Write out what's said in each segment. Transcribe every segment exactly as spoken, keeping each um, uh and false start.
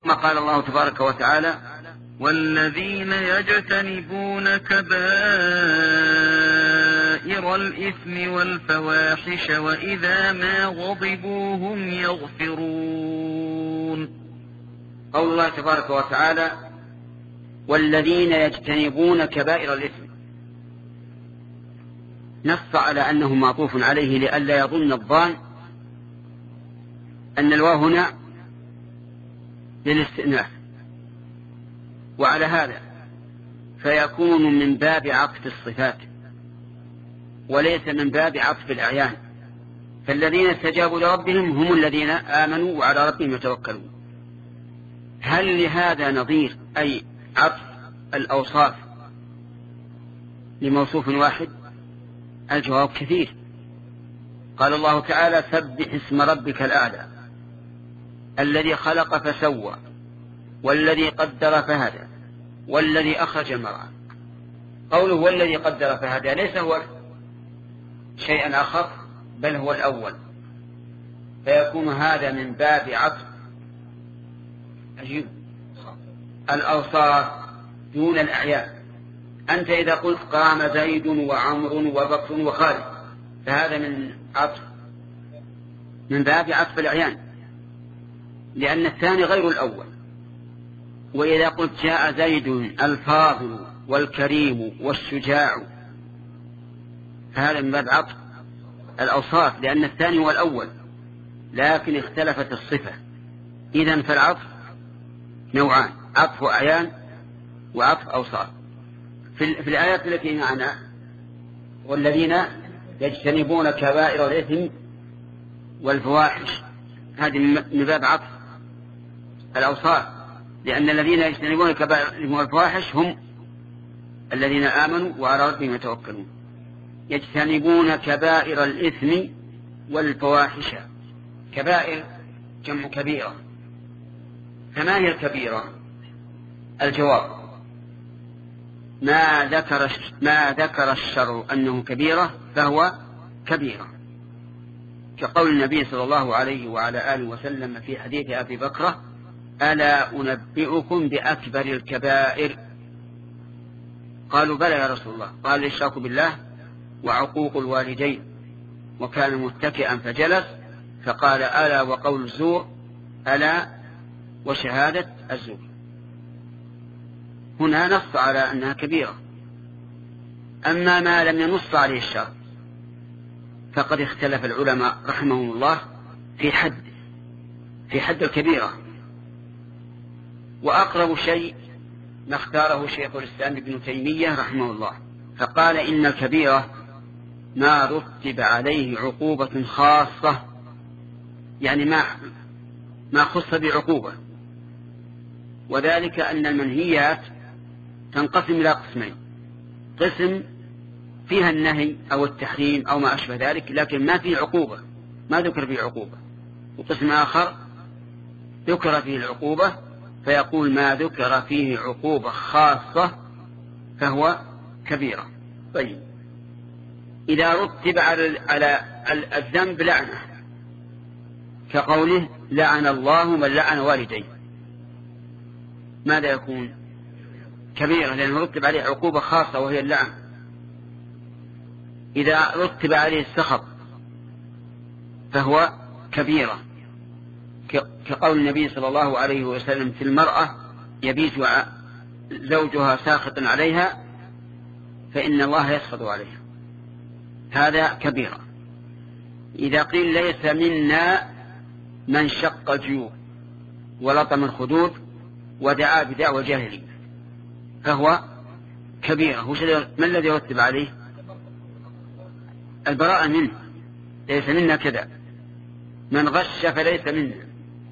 ما قال الله تبارك وتعالى: والذين يجتنبون كبائر الإثم والفواحش وإذا ما غضبوا هم يغفرون. قول الله تبارك وتعالى: والذين يجتنبون كبائر الإثم، نص على أنه معطوف عليه لئلا يظن الظان أن الواو هنا للاستئناف، وعلى هذا فيكون من باب عطف الصفات وليس من باب عطف الأعيان، فالذين استجابوا لربهم هم الذين آمنوا وعلى ربهم يتوكلون. هل لهذا نظير أي عطف الأوصاف لموصوف واحد؟ الجواب كثير. قال الله تعالى: سبح اسم ربك الأعلى الذي خلق فسوى والذي قدر فهدى والذي أخرج المرعى. قوله والذي قدر فهدى ليس هو شيئا آخر بل هو الأول، فيكون هذا من باب عطف الأوصاف دون الأعيان. أنت إذا قلت قام زيد وعمر وبكر وخالد فهذا من عطف من باب عطف الأعيان، لأن الثاني غير الأول. وإذا قلت جاء زيد الفاضل والكريم والشجاع فهذا من باب عطف الأوصاف، لأن الثاني هو الأول لكن اختلفت الصفة. إذن فالعطف نوعان: عطف أعيان وعطف أوصاف. في, في الآيات التي معنا: والذين يجتنبون كبائر الإثم والفواحش، هذه من باب عطف الأوصاف، لأن الذين يجتنبون كبائر الإثم والفواحش هم الذين آمنوا وعلى ربهم يتوكلون. يجتنبون كبائر الإثم والفواحش. كبائر جمع كبيرة، فما هي الكبيرة؟ الجواب: ما ذكر ما ذكر الشرع أنه كبيرة فهو كبيرة، كقول النبي صلى الله عليه وعلى آله وسلم في حديث أبي بكرة: ألا أنبئكم بأكبر الكبائر؟ قالوا: بلى يا رسول الله. قال: الإشراك بالله وعقوق الوالدين. وكان متكئا فجلس فقال: ألا وقول الزور، ألا وشهادة الزور. هنا نص على أنها كبيرة. أما ما لم ينص عليه الشرع فقد اختلف العلماء رحمهم الله في حد في حد الكبيرة. وأقرب شيء ما اختاره شيخ الإسلام ابن تيمية رحمه الله، فقال: إن الكبيرة ما رتب عليه عقوبة خاصة، يعني ما ما خص بعقوبة، وذلك أن المنهيات تنقسم إلى قسمين: قسم فيها النهي أو التحريم أو ما أشبه ذلك لكن ما فيه عقوبة، ما ذكر فيه عقوبة، وقسم آخر ذكر فيه العقوبة فيقول ما ذكر فيه عقوبة خاصة فهو كبيرة. طيب، إذا رتب على على الذنب لعنة كقوله: لعن الله من لعن والديه، ماذا يكون؟ كبيرة، لأنه رتب عليه عقوبة خاصة وهي اللعن. إذا رتب عليه السخط فهو كبيرة، كقول النبي صلى الله عليه وسلم في المرأة: يبيت زوجها ساخطا عليها فإن الله يسخط عليها، هذا كبيرة. إذا قيل ليس منا من شق الجيوب ولطم الخدود ودعا بدعوى الجاهلية فهو كبيرة. ما الذي يرتب عليه؟ البراءة منه، ليس منا كذا. من غش فليس منا،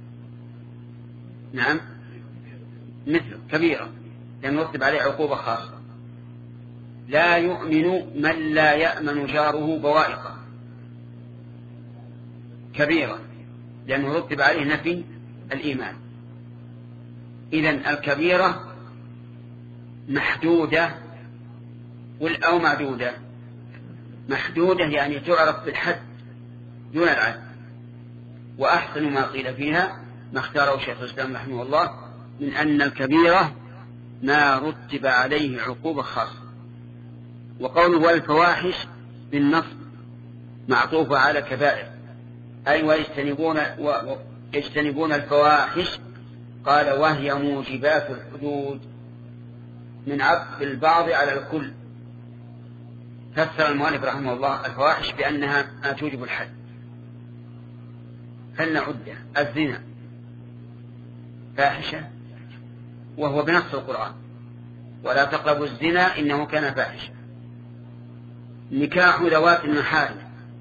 نعم مثل كبيرة لأن يرتب عليه عقوبة خاصة. لا يؤمن من لا يأمن جاره بوائقه، كبيرة لأنه يرتب عليه نفي الإيمان. إذن الكبيرة محدودة أو معدودة؟ محدودة يعني تعرف بالحد دون العد. وأحسن ما قيل فيها ما اختاره شيخ الإسلام رحمه الله: من أن الكبيرة ما رتب عليه عقوبة خاصة. وقوله والفواحش بالنصب معطوفة على كبائر، أي ويجتنبون, ويجتنبون الفواحش، قال وهي موجبات الحدود من عطف البعض على الكل. فسر المؤلف رحمه الله الفواحش بأنها ما توجب الحد. فلنعد الزنا فاحشة وهو بنص القرآن ولا تقربوا الزنا إنه كان فاحشة. نكاح ذوات المحارم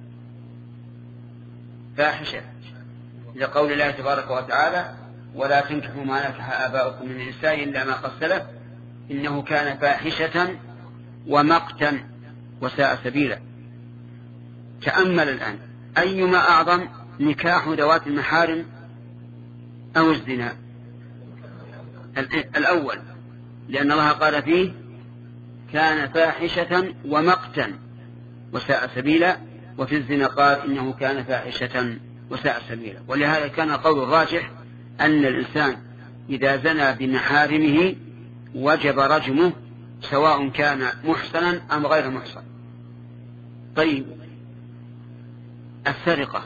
فاحشة لقول الله تبارك وتعالى ولا تنكحوا ما نكح آباؤكم من النساء إلا ما قد سلف إنه كان فاحشة ومقتا وساء سبيلا. تأمل الآن أيما أعظم نكاح ذوات المحارم أو الزنا؟ الأول، لأن الله قال فيه كان فاحشة ومقتا وساء سبيلا، وفي الزنا قال إنه كان فاحشة وساء سبيلا. ولهذا كان القول الراجح أن الإنسان إذا زنى بمحارمه وجب رجمه سواء كان محصنا أم غير محصن. طيب السرقة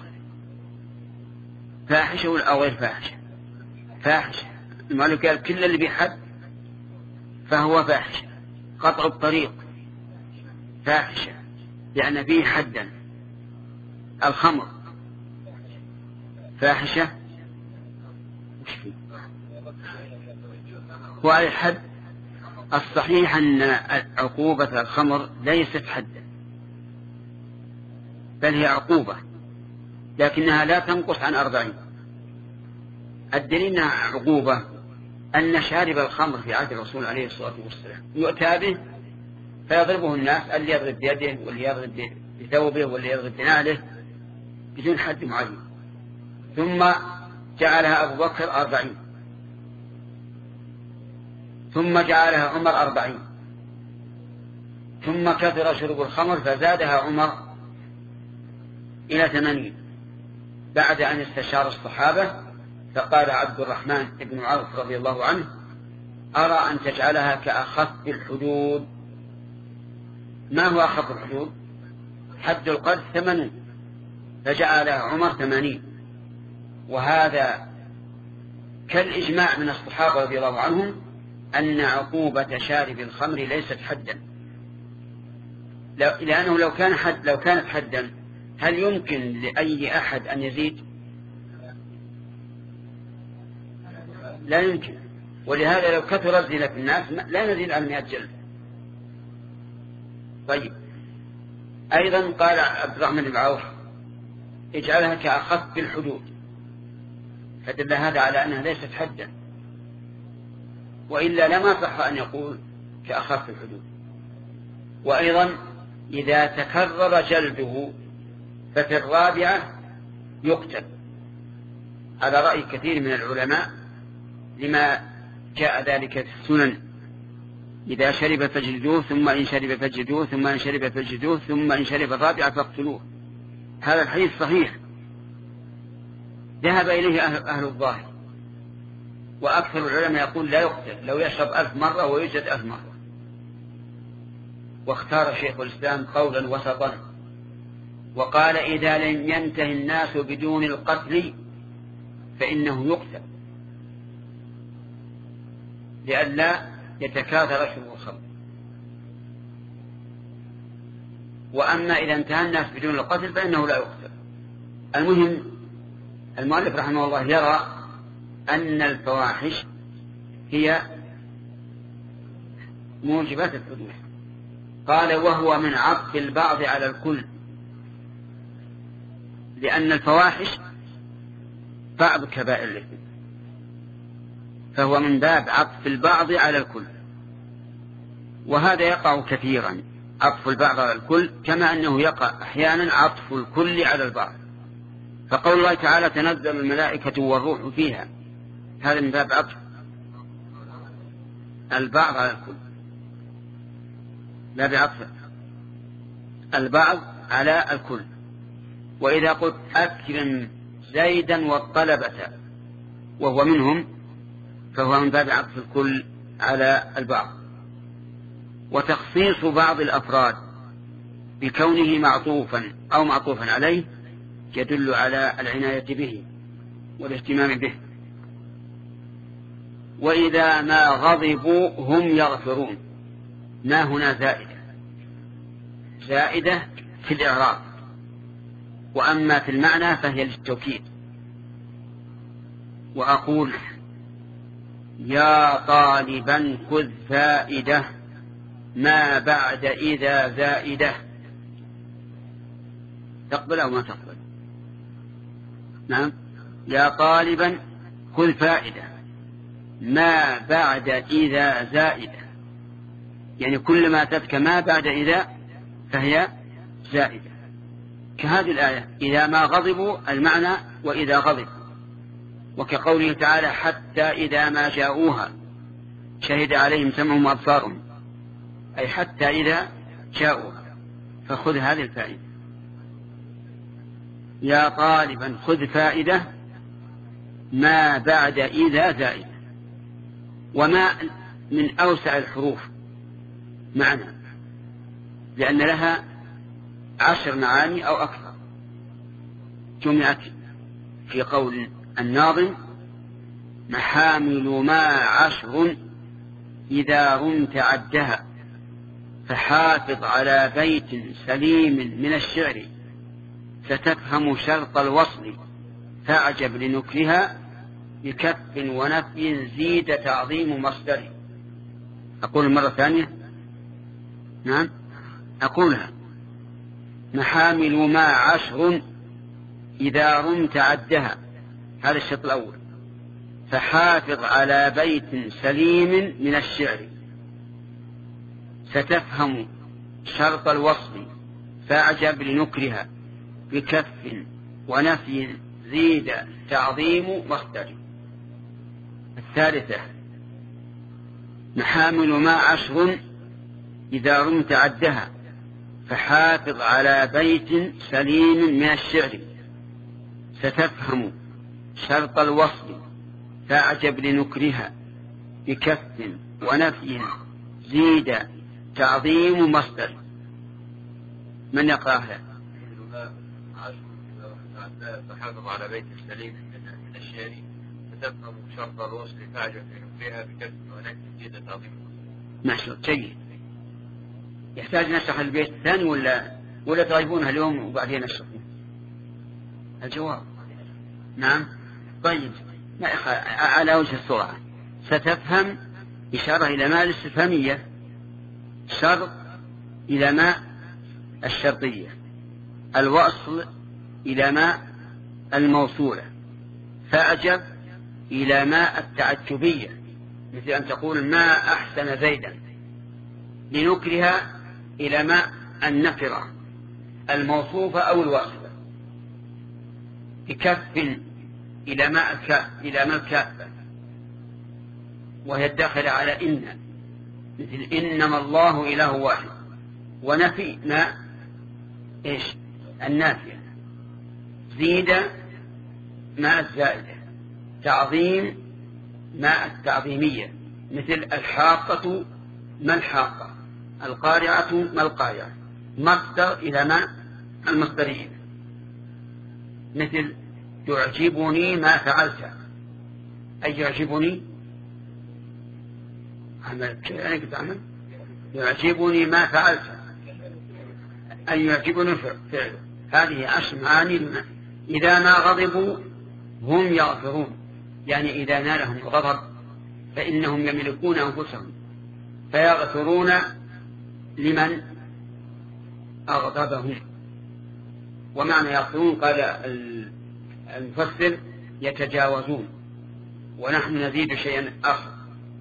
فاحشة أو غير فاحشة؟ فاحشة. المؤلف قال كل اللي بحد فهو فاحشة. قطع الطريق فاحشة لأن فيه حدا. الخمر فاحشة وعلى الحد. الصحيح أن عقوبة الخمر ليست حدا بل هي عقوبة لكنها لا تنقص عن أربعين. الدليل أنها عقوبة أن شارب الخمر في عهد الرسول عليه الصلاة والسلام يؤتى به فيضربه الناس، اللي يضرب بيده واللي يضرب بثوبه واللي يضرب بنعله بدون حد معين. ثم جعلها أبو بكر أربعين، ثم جعلها عمر أربعين، ثم كثر شرب الخمر فزادها عمر إلى ثمانين بعد أن استشار الصحابة. فقال عبد الرحمن بن عوف رضي الله عنه أرى أن تجعلها كأخف الحدود. ما هو أخف الحدود؟ حد القذف ثمانين فجعلها عمر ثمانين. وهذا كالإجماع من الصحابة رضي الله عنهم أن عقوبة شارب الخمر ليست حدا، لأنه لو كان حد لو كانت حدا هل يمكن لأي أحد أن يزيد؟ لا يمكن. ولهذا لو كثر الزنا في الناس لا نزيد عن مئة جلد. طيب أيضا قال عبد الرحمن بن عوف اجعلها كأخف الحدود، فدل هذا على أنها ليست حدا، وإلا لما صح أن يقول كأخف الحدود. وأيضا إذا تكرر جلده ففي الرابعة يقتل على رأي كثير من العلماء لما جاء ذلك في السنن إذا شرب فاجلدوه ثم إن شرب فاجلدوه ثم إن شرب فاجلدوه ثم إن شرب الرابعة فاقتلوه. هذا الحديث صحيح ذهب إليه أهل الظاهر، وأكثر العلماء يقول لا يقتل لو يشرب ألف مرة ويوجد ألف مرة. واختار شيخ الإسلام قولا وسطا وقال إذا لم ينتهي الناس بدون القتل فإنه يقتل لئلا يتكاثر شرب الخمر. وأما إذا انتهى الناس بدون القتل فإنه لا يقتل. المهم المؤلف رحمه الله يرى أن الفواحش هي موجبات الحدود. قال وهو من عطف البعض على الكل، لأن الفواحش بعض كبائر الإثم، فهو من باب عطف البعض على الكل. وهذا يقع كثيرا عطف البعض على الكل، كما أنه يقع أحيانا عطف الكل على البعض. فقول الله تعالى تنزل الملائكة والروح فيها، هذا من باب عطف البعض على الكل، لا بعطف البعض على الكل. وإذا قلت أكرم زيدا والطلبة وهو منهم فهو من باب عطف الكل على البعض. وتخصيص بعض الأفراد بكونه معطوفا أو معطوفا عليه يدل على العناية به والاهتمام به. وإذا ما غضبوا هم يغفرون، ما هنا زائدة زائدة في الإعراب، وأما في المعنى فهي للتوكيد. وأقول يا طالبا خذ فائدة ما بعد إذا زائدة، تقبل أو ما تقبل؟ نعم. يا طالبا خذ فائدة ما بعد إذا زائدة، يعني كل ما أتتك ما بعد إذا فهي زائدة. كهذه الآية إذا ما غضبوا المعنى وإذا غضب، وكقوله تعالى حتى إذا ما جاءوها شهد عليهم سمعهم وأبصارهم، أي حتى إذا جاءوها. فخذ هذه الفائدة. يا طالبا خذ فائدة ما بعد إذا زائدة. وما من أوسع الحروف معنى، لأن لها عشر معاني أو أكثر، جمعت في قول الناظم محامل ما عشر إذا رمت عدها، فحافظ على بيت سليم من الشعر، ستفهم شرط الوصل فاعجب لنكرها، بكف ونفي زيد تعظيم مصدر. أقول مرة ثانية. نعم أقولها محامل ما عشر إذا رمت عدها، هذا الشرط الأول. فحافظ على بيت سليم من الشعر، ستفهم شرط الوصل فاعجب لنكرها، بكف ونفي زيد تعظيم مصدر. الثالثة محامل ما عشر إذا رمت عدها، فحافظ على بيت سليم من الشعر، ستفهم شرط الوصل فاعجب لنكرها، بكف ونفي زيد تعظيم مصدر. من يقرأها؟ فحافظ على بيت سليم من الشعر، فتفهم شرط الوصل فاعجب لنكرها، بكف ونفي زيد تعظيم مصدر. ماشي جيد. يحتاج نشرح البيت الثاني ولا ولا تغيبونها اليوم وبعدين نشرح؟ الجواب نعم. طيب على وجه السرعة. ستفهم إشارة إلى ما الاستفهامية، شرط إلى ما الشرطية، الوصل إلى ما الموصولة، فأعجب إلى ما التعجبية، مثل أن تقول ما أحسن زيدا. لنكرها إلى ما النكرة الموصوفة أو الواصفة. بكف إلى ما الكاف إلى ما الكافة، وهي الداخلة على إن، مثل إنما الله إله واحد. ونفي ما إيش النافية. زيد ما الزائدة. تعظيم ما التعظيمية، مثل الحاقة ما الحاقة، القارعة ما القارعة. مصدر إلى ما المصدرية، مثل يعجبني ما فعلت، أي يعجبني عملت أنا قد عمل يعجبني ما فعلت، أي يعجبني فعله. هذه عشر معاني. إذا ما غضبوا هم يغفرون، يعني إذا نالهم الغضب فإنهم يملكون أنفسهم فيغفرون لمن أغضبهم. ومعنى يغفرون قال المفسر يتجاوزون، ونحن نزيد شيئا آخر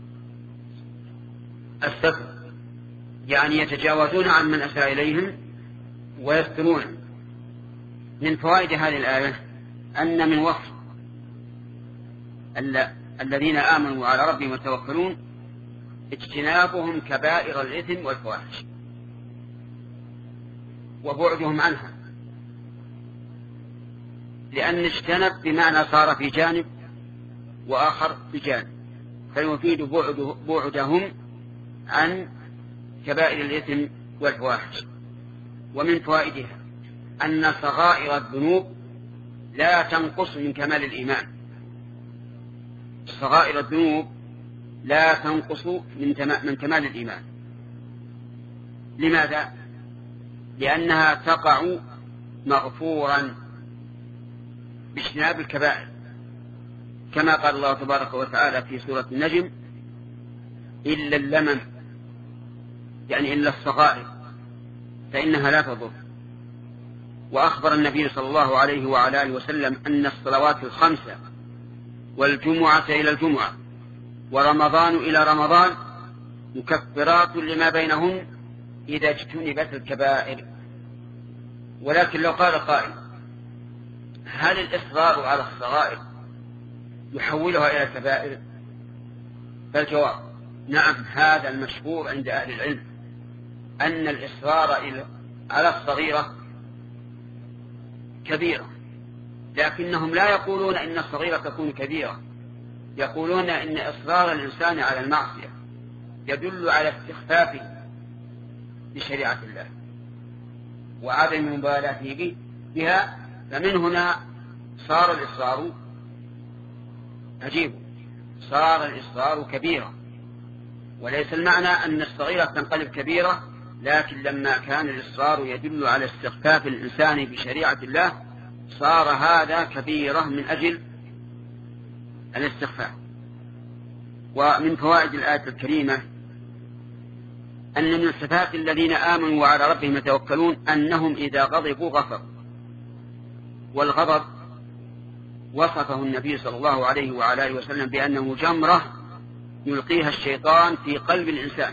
الستر، يعني يتجاوزون عن من أساء إليهم ويسترون. من فوائد هذه الآية أن من وصف الذين آمنوا على ربهم يتوكلون اجتنابهم كبائر الإثم والفواحش وبعدهم عنها، لأن اجتنب بمعنى صار في جانب وآخر في جانب. فيفيد بعد بعدهم عن كبائر الإثم والفواحش. ومن فوائدها أن صغائر الذنوب لا تنقص من كمال الإيمان. صغائر الذنوب لا تنقص من كمال الإيمان. لماذا؟ لأنها تقع مغفورا باجتناب الكبائر، كما قال الله تبارك وتعالى في سورة النجم: إلا اللمم، يعني إلا الصغائر فإنها لا تضر. وأخبر النبي صلى الله عليه وعلى آله وسلم أن الصلوات الخمسة والجمعة إلى الجمعة ورمضان إلى رمضان مكفرات لما بينهن إذا اجتنبت الكبائر. ولكن لو قال قائل: هل الإصرار على الصغائر يحولها إلى الكبائر؟ فالجواب: نعم، هذا المشهور عند أهل العلم، أن الإصرار على الصغيرة كبيرة، لكنهم لا يقولون إن الصغيرة تكون كبيرة، يقولون إن إصرار الإنسان على المعصية يدل على استخفافه بشريعة الله وعدم مبالاته بها، فمن هنا صار الإصرار عجيب، صار الإصرار كبيرة. وليس المعنى أن الصغيرة تنقلب كبيرة، لكن لما كان الإصرار يدل على استخفاف الإنسان بشريعة الله صار هذا كبيرة من أجل الاستخفاف. ومن فوائد الآية الكريمة أن من صفات الذين آمنوا وعلى ربهم يتوكلون أنهم إذا غضبوا غفروا. والغضب وصفه النبي صلى الله عليه وعلى آله وسلم بأنه جمرة يلقيها الشيطان في قلب الإنسان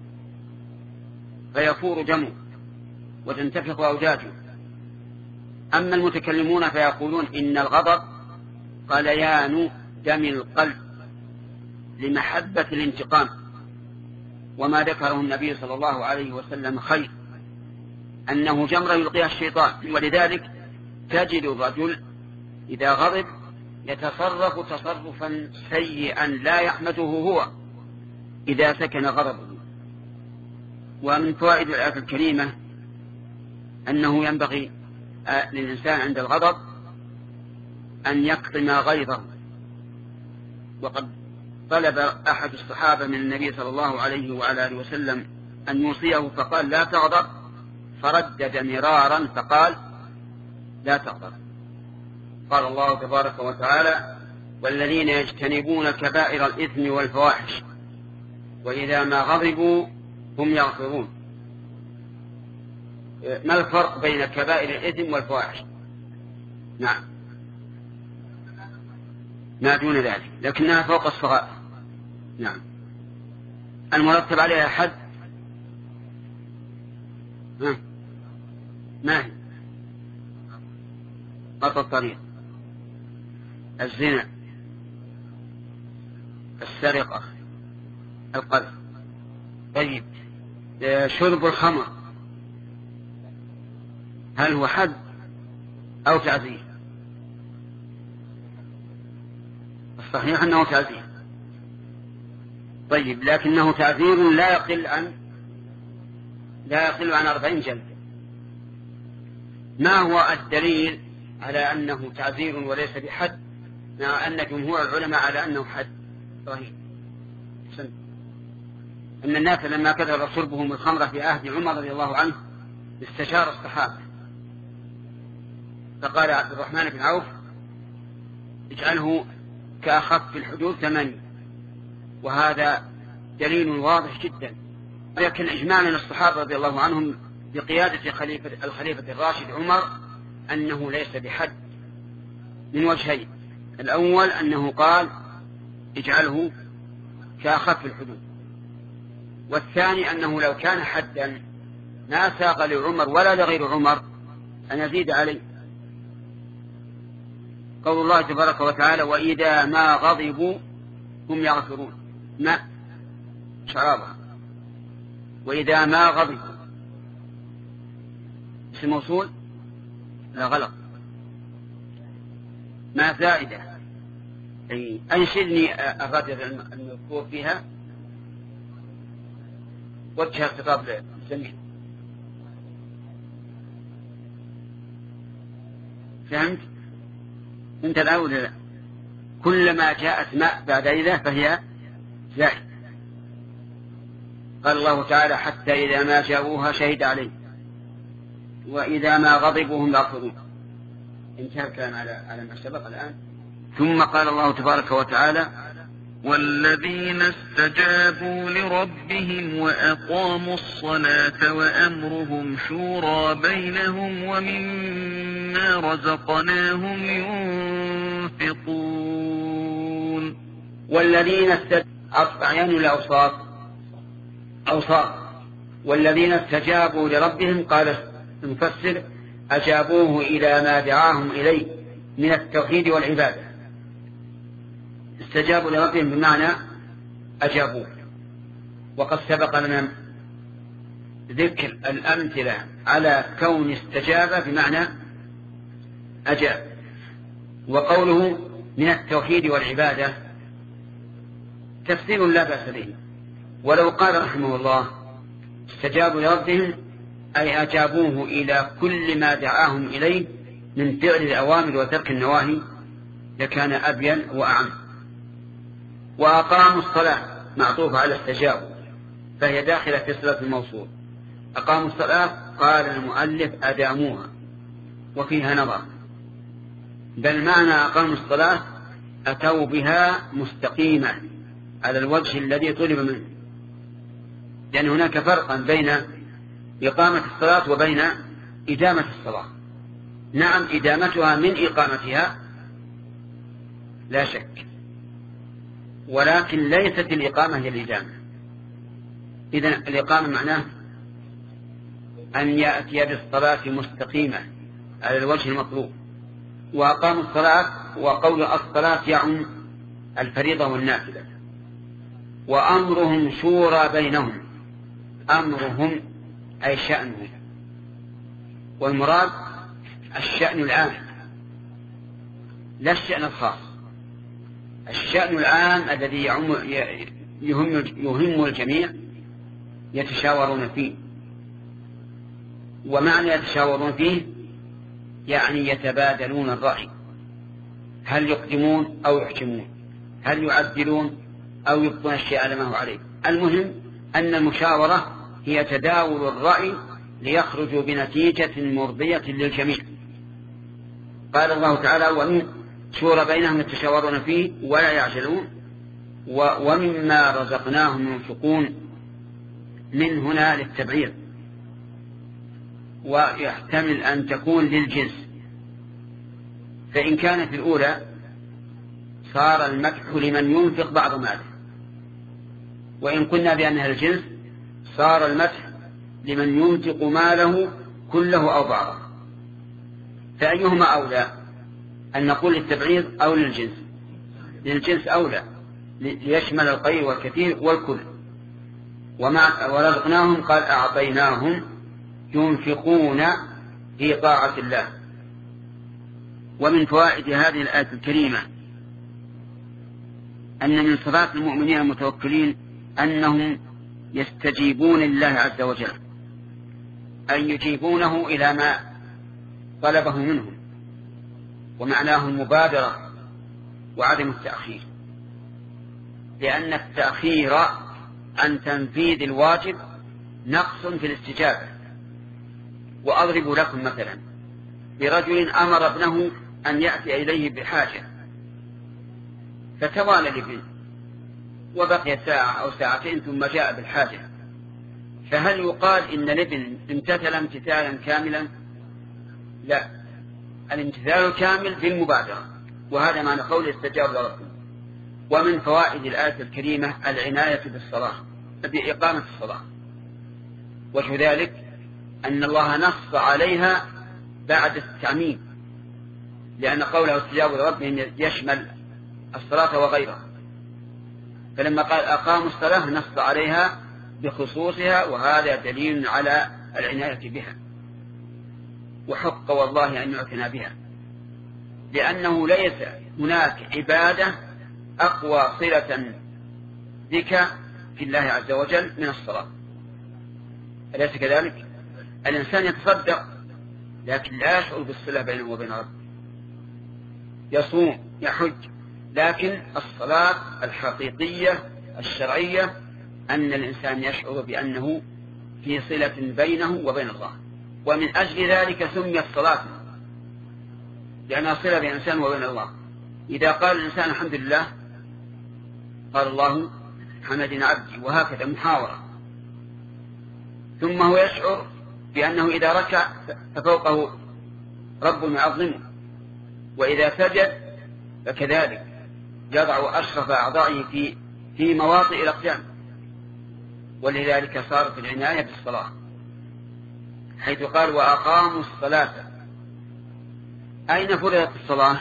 فيفور دمه وتنتفخ أوجاجه. أما المتكلمون فيقولون إن الغضب غليان دم القلب لمحبة الانتقام، وما ذكره النبي صلى الله عليه وسلم خير، أنه جمرة يلقيها الشيطان. ولذلك تجد الرجل إذا غضب يتصرف تصرفا سيئا لا يحمده هو إذا سكن غضبه. ومن فوائد الآية الكريمة أنه ينبغي للإنسان عند الغضب أن يكتم غيظه. وقد طلب أحد الصحابة من النبي صلى الله عليه وعلى آله وسلم أن يوصيه فقال: لا تغضب، فردد مرارا فقال: لا تغضب. قال الله تبارك وتعالى: والذين يجتنبون كبائر الإثم والفواحش وإذا ما غضبوا هم يغفرون. ما الفرق بين كبائر الإثم والفواحش؟ نعم، ما دون ذلك، لكنها فوق الصغائر. نعم، المرتب عليها حد. ها، ما هي؟ قطع الطريق، الزنا، السرقة، القذف. طيب، شرب الخمر هل هو حد أو تعزير؟ الصحيح أنه تعزير. طيب، لكنه تعزير لا يقل عن لا يقل عن أربعين جلدة. ما هو الدليل على أنه تعزير وليس بحد، مع أن جمهور العلماء على أنه حد؟ رهيب. أن الناس لما كثر شربهم الخمر في عهد عمر رضي الله عنه استشار الصحابة فقال عبد الرحمن بن عوف: اجعله كأخف الحدود ثمانية. وهذا دليل واضح جدا. لكن إجماع من الصحابة رضي الله عنهم بقيادة خليفة الخليفة الراشد عمر أنه ليس بحد من وجهين: الأول أنه قال: اجعله كأخف الحدود، والثاني أنه لو كان حدا ما ساق لعمر ولا لغير عمر أن يزيد عليه. قول الله تبارك وتعالى: وإذا ما غضبوا هم يغفرون. ما شرابها، وإذا ما غضبوا اسم موصول؟ لا، غلط، ما زائدة. أي أنشدني الرجل المذكور فيها وجه الخطاب للزميل. فهمت؟ انت الأول لا. كلما جاءت ماء بعد إذا فهي زائد. قال الله تعالى حتى إذا ما جاءوها شهد عليه وإذا ما غضبوا هم يغفرون. انتهى الكلام على على ما سبق الآن. ثم قال الله تبارك وتعالى والذين استجابوا لربهم وأقاموا الصلاة وأمرهم شورى بينهم ومما رزقناهم ينفقون. والذين استجابوا عين الأوصاف أوصاف والذين استجابوا لربهم قال المفسر أجابوه إلى ما دعاهم إليه من التوحيد والعبادة. استجابوا لربهم بمعنى أجابوه. وقد سبق لنا ذكر الأمثلة على كون استجاب بمعنى أجاب. وقوله من التوحيد والعبادة تفسير لا بأس به. ولو قال رحمه الله استجابوا لربهم أي أجابوه إلى كل ما دعاهم إليه من فعل الأوامر وترك النواهي لكان أبين وأعم. وأقاموا الصلاة معطوفة على استجابوا فهي داخلة في صلة الموصول. أقاموا الصلاة قال المؤلف أداموها وفيها نظر، بل معنى أقاموا الصلاة أتوا بها مستقيمة على الوجه الذي طلب منه، لأن هناك فرقا بين إقامة الصلاة وبين إدامة الصلاة. نعم إدامتها من إقامتها لا شك، ولكن ليست الإقامة هي الإدامة. إذن الإقامة معناه أن يأتي بالصلاة مستقيمة على الوجه المطلوب. وأقاموا الصلاة وقول الصلاة يعم الفريضة والنافلة. وأمرهم شورى بينهم، أمرهم أي شأنهم، والمراد الشأن العام لا الشأن الخاص. الشأن العام الذي يهم, يهم الجميع يتشاورون فيه. ومعنى يتشاورون فيه يعني يتبادلون الرأي، هل يقدمون أو يحكمون، هل يعدلون أو يبطون الشيء على ما هو عليه. المهم أن المشاورة هي تداول الرأي ليخرجوا بنتيجة مرضية للجميع. قال الله تعالى ومن شورى بينهم يتشاورون فيه ولا يعجلون ومما رزقناهم ينفقون. من هنا للتبعير، ويحتمل أن تكون للجنس، فإن كانت الأولى صار المدح لمن ينفق بعض ماله، وإن قلنا بأنها الجنس صار المدح لمن ينفق ماله كله أو بعضه. فأيهما أولى أن نقول للتبعير أو للجنس؟ للجنس أولى ليشمل القليل والكثير والكل. وما ورزقناهم قال أعطيناهم ينفقون في طاعة الله. ومن فوائد هذه الآية الكريمة أن من صفات المؤمنين المتوكلين أنهم يستجيبون لله عز وجل، أن يجيبونه إلى ما طلبه منهم، ومعناه المبادرة وعدم التأخير، لأن التأخير عن تنفيذ الواجب نقص في الاستجابة. وأضرب لكم مثلا برجل أمر ابنه أن يأتي إليه بحاجة، فتوالى الابن وبقي ساعة أو ساعتين ثم جاء بالحاجة، فهل يقال إن الابن امتثل امتثالا كاملا؟ لا، الامتثال الكامل بالمبادرة، وهذا معنى قول استجاب لربه. ومن فوائد الآية الكريمة العناية بالصلاة بإقامة الصلاة، وجه ذلك أن الله نص عليها بعد التعميم، لأن قوله استجاب لربهم يشمل الصلاة وغيرها، فلما قال أقاموا الصلاة نص عليها بخصوصها، وهذا دليل على العناية بها. وحق والله أن يعتنى بها، لأنه ليس هناك عبادة أقوى صلة بك في الله عز وجل من الصلاة. أليس كذلك؟ الإنسان يتصدق لكن لا يشعر بالصلة بينه وبين ربه، يصوم يحج، لكن الصلاة الحقيقية الشرعية أن الإنسان يشعر بأنه في صلة بينه وبين الله، ومن أجل ذلك سميت صلاة، لأنها صلة بين الإنسان وبين الله. إذا قال الإنسان الحمد لله قال الله حمدنا عبدي، وهكذا محاورة. ثم هو يشعر بأنه إذا ركع ففوقه رب يعظمه، وإذا سجد فكذلك يضع أشرف أعضائه في في مواطئ الأقدام. ولذلك صارت العناية بالصلاة، حيث قال وأقاموا الصلاة. أين فرضت الصلاة؟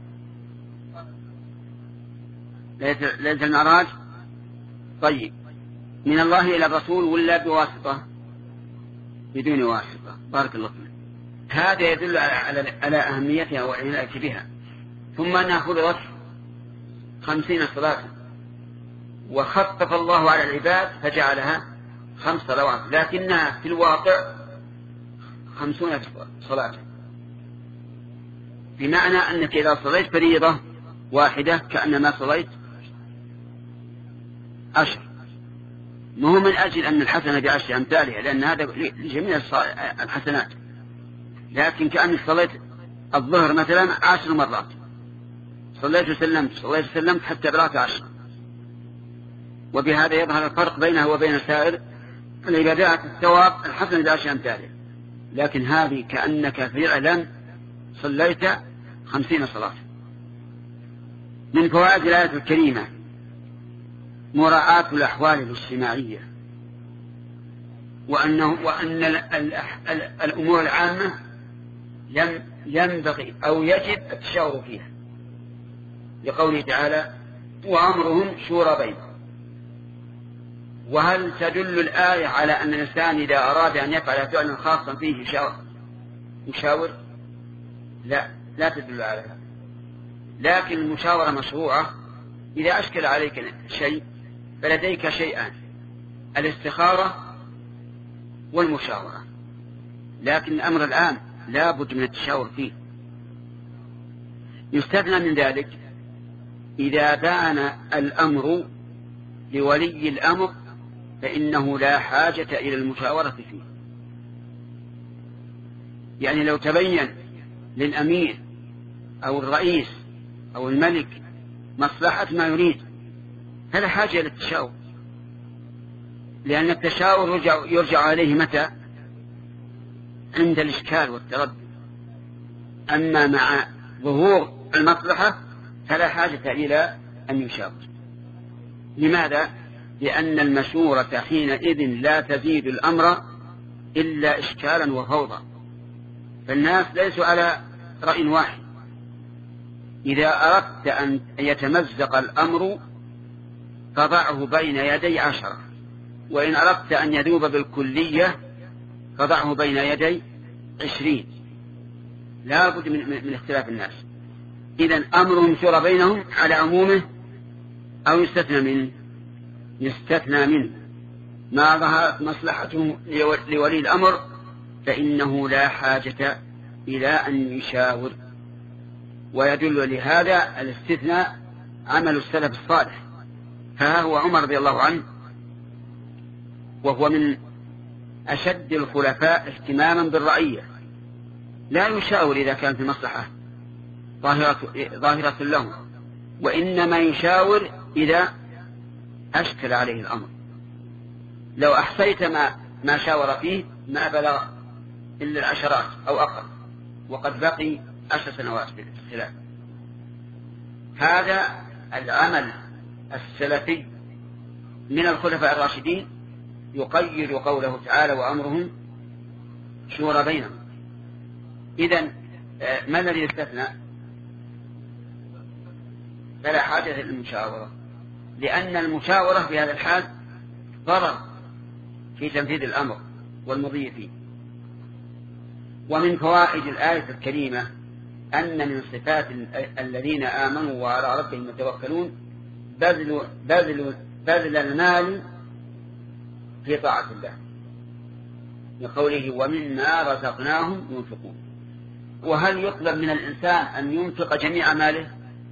ليلة المعراج. طيب، من الله إلى الرسول ولا بواسطة؟ بدون واسطة. بارك الله فيك. هذا يدل على على أهميتها والعناية بها. ثم أنها فرضت خمسين صلاة، وخفف الله على العباد فجعلها خمس صلوات، لكنها في الواقع خمسون صلاة، بمعنى أنك إذا صليت فريضة واحدة كأنما صليت عشر. مو من أجل أن الحسنة بعشر أمثالها، لأن هذا لجميع الحسنات، لكن كأنك صليت الظهر مثلا عشر مرات، صليت وسلمت صليت وسلمت حتى بلغت عشر. وبهذا يظهر الفرق بينها وبين سائر العبادات، الثواب الحسنة بعشر أمثالها، لكن هذه كأنك فعلا صليت خمسين صلاة. من فوائد الآية الكريمة مراعاة الأحوال الاجتماعية، وأنه وأن الأمور العامة ينبغي أو يجب التشاور فيها، لقوله تعالى وأمرهم شورى بينهم. وهل تدل الآية على أن الإنسان إذا أراد أن يفعل فعلا خاصا فيه يشاور؟ لا، لا تدل على هذا، لكن المشاورة مشروعة. إذا أشكل عليك شيء فلديك شيئان، الاستخارة والمشاورة، لكن الأمر الآن لا بد من التشاور فيه. يستثنى من ذلك إذا بان الأمر لولي الأمر فإنه لا حاجة إلى المشاورة فيه. يعني لو تبين للأمير أو الرئيس أو الملك مصلحة ما يريد فلا حاجة إلى التشاور، لأن التشاور يرجع, يرجع عليه متى؟ عند الإشكال والتردد. أما مع ظهور المصلحة فلا حاجة إلى أن يشاور. لماذا؟ لأن المشورة حينئذ لا تزيد الأمر إلا إشكالا وفوضى، فالناس ليسوا على رأي واحد. إذا أردت أن يتمزق الأمر فضعه بين يدي عشرة، وإن أردت أن يذوب بالكلية فضعه بين يدي عشرين. لا بد من, من اختلاف الناس. إذن أمرهم شورى بينهم على عمومه أو يستثنى منه؟ يستثنى منه. ما ظهرت مصلحته لولي الأمر فإنه لا حاجة إلى أن يشاور. ويدل لهذا الاستثناء عمل السلف الصالح. فها هو عمر رضي الله عنه وهو من أشد الخلفاء اهتماما بالرعية، لا يشاور إذا كانت المصلحة ظاهرة, ظاهرة له، وإنما يشاور إذا أشكل عليه الأمر. لو أحصيت ما, ما شاور فيه ما بلغ إلا العشرات أو أقل، وقد بقي عشر سنوات بالخلاف. هذا العمل السلفي من الخلفاء الراشدين يقيد قوله تعالى وأمرهم شورى بينهم. إذن ما الذي يستثنى؟ فلا حاجة للمشاورة، لأن المشاورة في هذا الحال ضرر في تنفيذ الأمر والمضي فيه. ومن فوائد الآية الكريمة أن من صفات الذين آمنوا وعلى ربهم يتوكلون بذل, بذل بذل المال في طاعة الله لقوله ومما رزقناهم ينفقون. وهل يطلب من الإنسان أن ينفق جميع ماله؟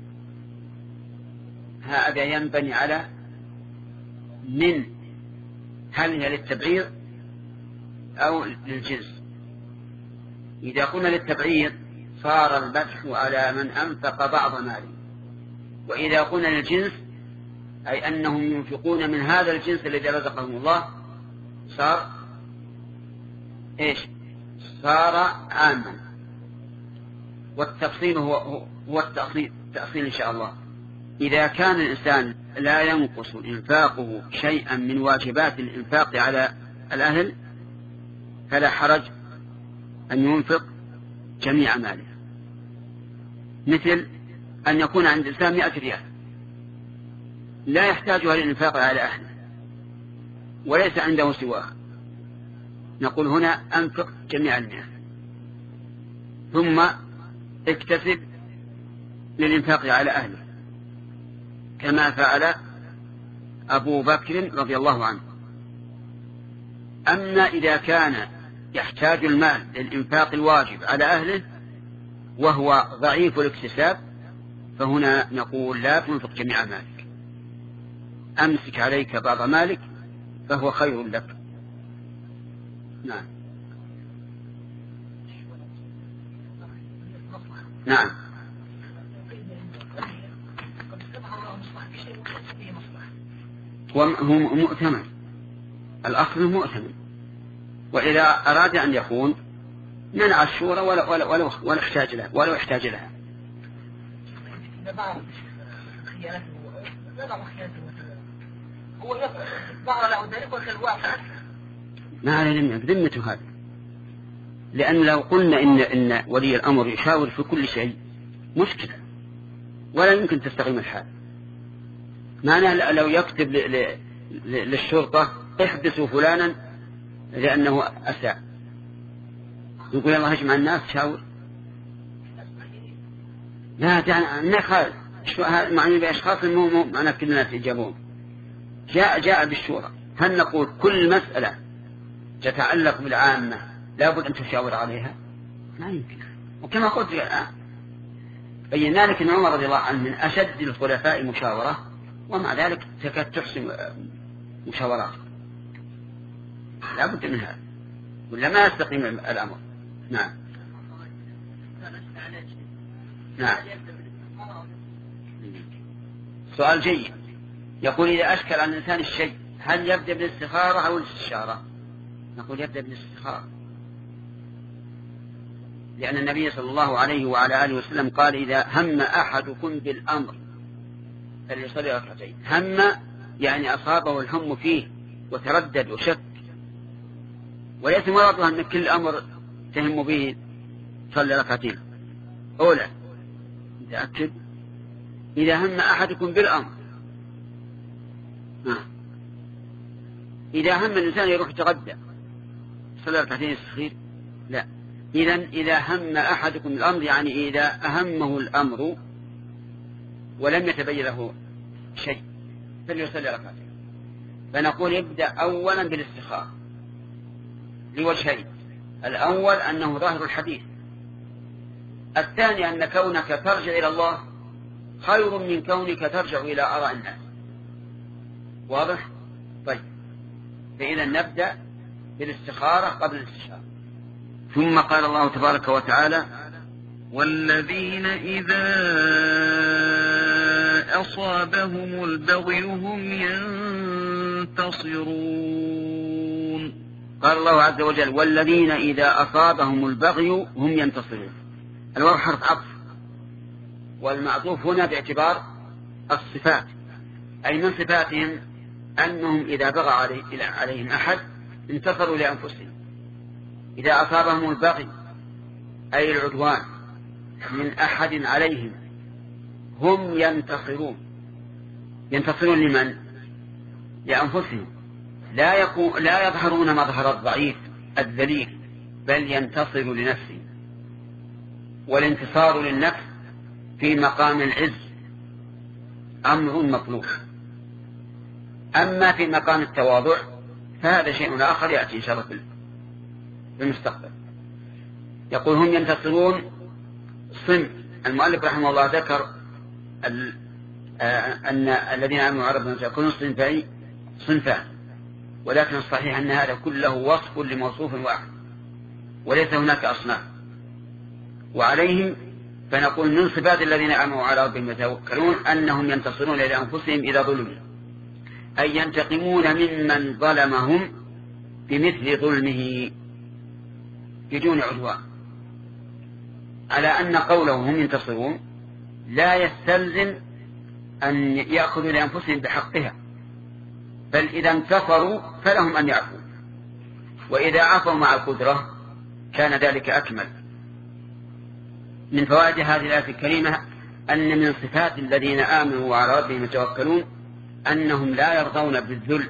هذا ينبني على من هل هي للتبعير أو للجنس. إذا قلنا للتبعير صار البحث على من أنفق بعض ماله، وإذا قلنا للجنس أي أنهم ينفقون من هذا الجنس الذي رزقهم الله صار إيش؟ صار عاما. والتفصيل هو هو التأصيل التأصيل إن شاء الله. إذا كان الإنسان لا ينقص إنفاقه شيئا من واجبات الإنفاق على الأهل فلا حرج أن ينفق جميع ماله، مثل أن يكون عند الإنسان مئة ريال لا يحتاجها للإنفاق على أهله وليس عنده سواها، نقول هنا أنفق جميع المئة ثم اكتسب للإنفاق على أهله كما فعل أبو بكر رضي الله عنه. أما إذا كان يحتاج المال للإنفاق الواجب على أهله وهو ضعيف الاكتساب فهنا نقول لا تنفق جميع مالك، أمسك عليك بعض مالك فهو خير لك. نعم نعم وهو مؤتمن، الأصل مؤتمن، وإذا أراد أن يكون منع الشورى ولا ولا ولا ولا يحتاج لها ولا يحتاج لها. هو بعض له ذلك والواقع ما علينا بذمته هذا، لأن لو قلنا إن إن ولي الأمر يشاور في كل شيء مشكلة ولا يمكن تستقيم الحال. معناه لو يكتب للشرطة احبسوا فلانا لأنه أساء، يقول الله يجمع الناس شاور، لا يعني خالد معني بأشخاص مو معنا كل الناس يجابون. جاء جاء بالشورى، هل نقول كل مسألة تتعلق بالعامة لابد أن تشاور عليها؟ لا يمكن. وكما قلت الآن بينا لك أن عمر رضي الله عنه من أشد الخلفاء مشاورة ومع ذلك تكاد تحسن مشاورات، لابد من هذا ولا ما يستقيم الأمر. نعم نعم سؤال جيد. يقول إذا أشكل على الإنسان الشيء هل يبدأ بالاستخارة أو الاستشارة؟ نقول يبدأ بالاستخارة، لأن النبي صلى الله عليه وعلى آله وسلم قال إذا هم أحدكم بالأمر فليصلي ركعتين. هم يعني أصابه الهم فيه وتردد وشك، وليس مرضها أن كل أمر تهم به صلي ركعتين. أولا متأكد إذا هم أحدكم بالأمر. آه. إذا هم الإنسان يروح يتغدى صلي ركعتين يستخير؟ لا. إذن إذا هم أحدكم الأمر يعني إذا أهمه الأمر ولم يتبين له شيء فليصلي ركعتين. فنقول يبدأ أولا بالاستخارة لوجهين: الأول أنه ظاهر الحديث، الثاني أن كونك ترجع إلى الله خير من كونك ترجع إلى آراء الناس. واضح؟ طيب، فإذا نبدأ بالاستخارة قبل الاستشارة. ثم قال الله تبارك وتعالى: والذين إذا أصابهم البغي هم ينتصرون. قال الله عز وجل: والذين إذا أصابهم البغي هم ينتصرون. الواو حرف عطف، والمعطوف هنا باعتبار الصفات، أي من صفاتهم أنهم إذا بغى علي عليهم أحد انتصروا لأنفسهم. إذا أصابهم البغي أي العدوان من أحد عليهم هم ينتصرون. ينتصرون لمن؟ لأنفسهم، لا يكون لا يظهرون مظهر الضعيف الذليل، بل ينتصر لنفسه. والانتصار للنفس في مقام العز أمر مطلوب. أما في مقام التواضع فهذا شيء آخر يأتي إن شاء الله في المستقبل. يقول هم ينتصرون صنف. المؤلف رحمه الله ذكر أن الذين آمنوا وعرضوا يكونون صنفين صنفان، ولكن الصحيح أن هذا كله وصف لموصوف واحد وليس هناك أصناف. وعليهم فنقول من صفات الذين آمنوا وعلى ربهم يتوكلون أنهم ينتصرون لأنفسهم إذا ظلموا، أي ينتقمون ممن ظلمهم بمثل ظلمه بدون عدوان، على أن قوله هم ينتصرون لا يستلزم أن يأخذوا لأنفسهم بحقها، بل إذا انتصروا فلهم أن يعفوا، وإذا عفوا مع القدرة كان ذلك أكمل. من فوائد هذه الآية الكريمة أن من صفات الذين آمنوا وعلى ربهم يتوكلون أنهم لا يرضون بالذل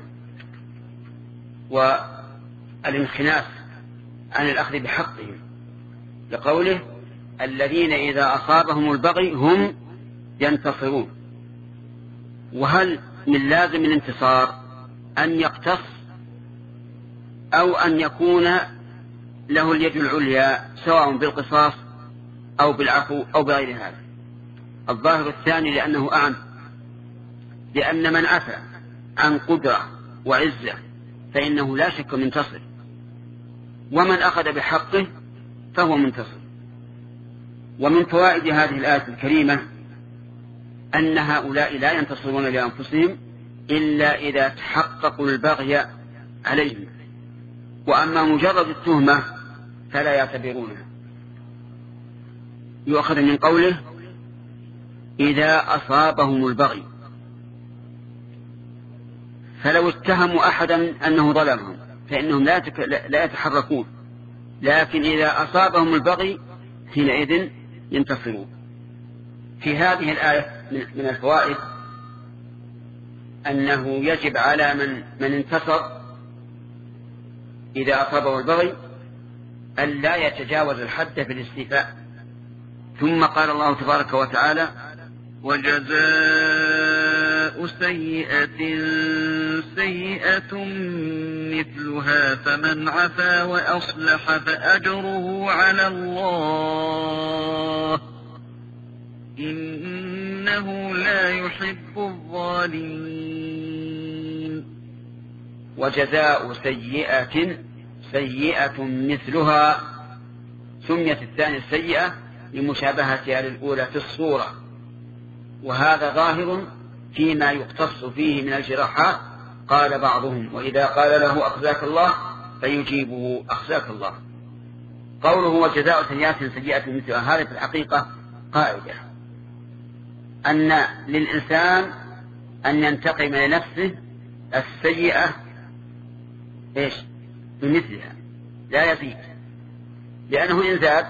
والانخناس عن الأخذ بحقهم، لقوله الذين إذا أصابهم البغي هم ينتصرون. وهل من لازم الانتصار أن يقتص أو أن يكون له اليد العليا سواء بالقصاص أو بالعفو أو بغير هذا؟ الظاهر الثاني لأنه أعم، لأن من عفى عن قدرة وعزة فإنه لا شك منتصر، ومن أخذ بحقه فهو منتصر. ومن فوائد هذه الآية الكريمة أن هؤلاء لا ينتصرون لأنفسهم إلا إذا تحققوا البغي عليهم، وأما مجرد التهمة فلا يعتبرونها. يؤخذ من قوله إذا أصابهم البغي، فلو اتهموا أحدا أنه ظلمهم فإنهم لا, تك... لا يتحركون، لكن إذا أصابهم البغي حينئذ ينتصرون. في هذه الآية من الفوائد أنه يجب على من, من انتصر إذا أصابه البغي أن لا يتجاوز الحد في الاستيفاء. ثم قال الله تبارك وتعالى وجزاء سيئة سيئة مثلها فمن عفا وأصلح فأجره على الله إنه لا يحب الظالمين. وجزاء سيئة سيئة مثلها، سميت الثانية السيئة لمشابهتها للأولى في الصورة، وهذا ظاهر فيما يقتص فيه من الجراحات. قال بعضهم وإذا قال له أخزاك الله فيجيبه أخزاك الله. قوله وجزاء سيئة سيئة مثلها هذه في الحقيقة قاعدة أن للإنسان أن ينتقم لنفسه السيئة إيش بمثلها لا يزيد، لأنه إن زاد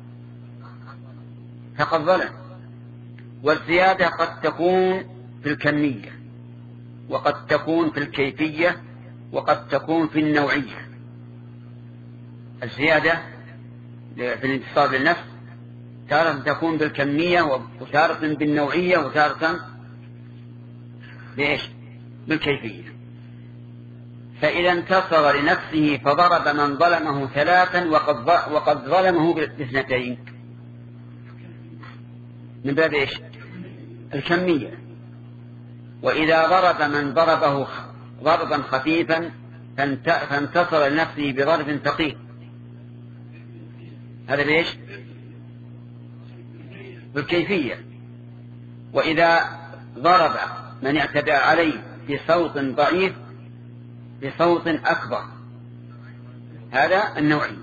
فقد ظلم. والزيادة قد تكون في الكمية وقد تكون في الكيفية وقد تكون في النوعية. الزيادة في الانتصار للنفس تارة تكون بالكمية وتارة بالنوعية وتارة بإيش بالكيفية. فإذا انتصر لنفسه فضرب من ظلمه ثلاثا وقد وقد ظلمه باثنتين من باب إيش الكمية. وإذا ضرب من ضربه ضربا خفيفا فانتصر لنفسه بضرب ثقيل، هذا بإيش بالكيفية. وإذا ضرب من اعتدى عليه بصوت ضعيف بصوت أكبر، هذا النوعي.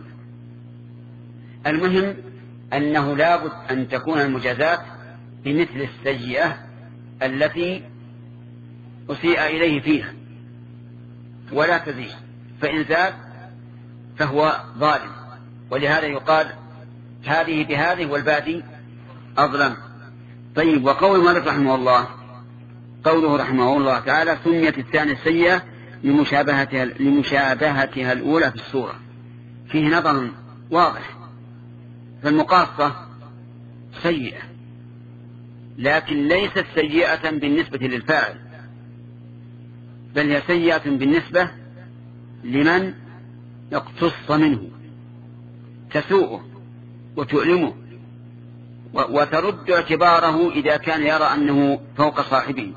المهم أنه لابد أن تكون المجازات بمثل السيئة التي أسيء إليه فيها ولا تزيد، فإن زاد فهو ظالم. ولهذا يقال هذه بهذه والبادي أظلم. طيب، وقول مالك رحمه الله قوله رحمه الله تعالى سميت الثانية السيئة لمشابهتها, لمشابهتها الأولى في الصورة، فيه نظر واضح. فالمقاصة سيئة لكن ليست سيئة بالنسبة للفاعل، بل هي سيئة بالنسبة لمن اقتص منه، تسوءه وتؤلمه وترد اعتباره إذا كان يرى أنه فوق صاحبه،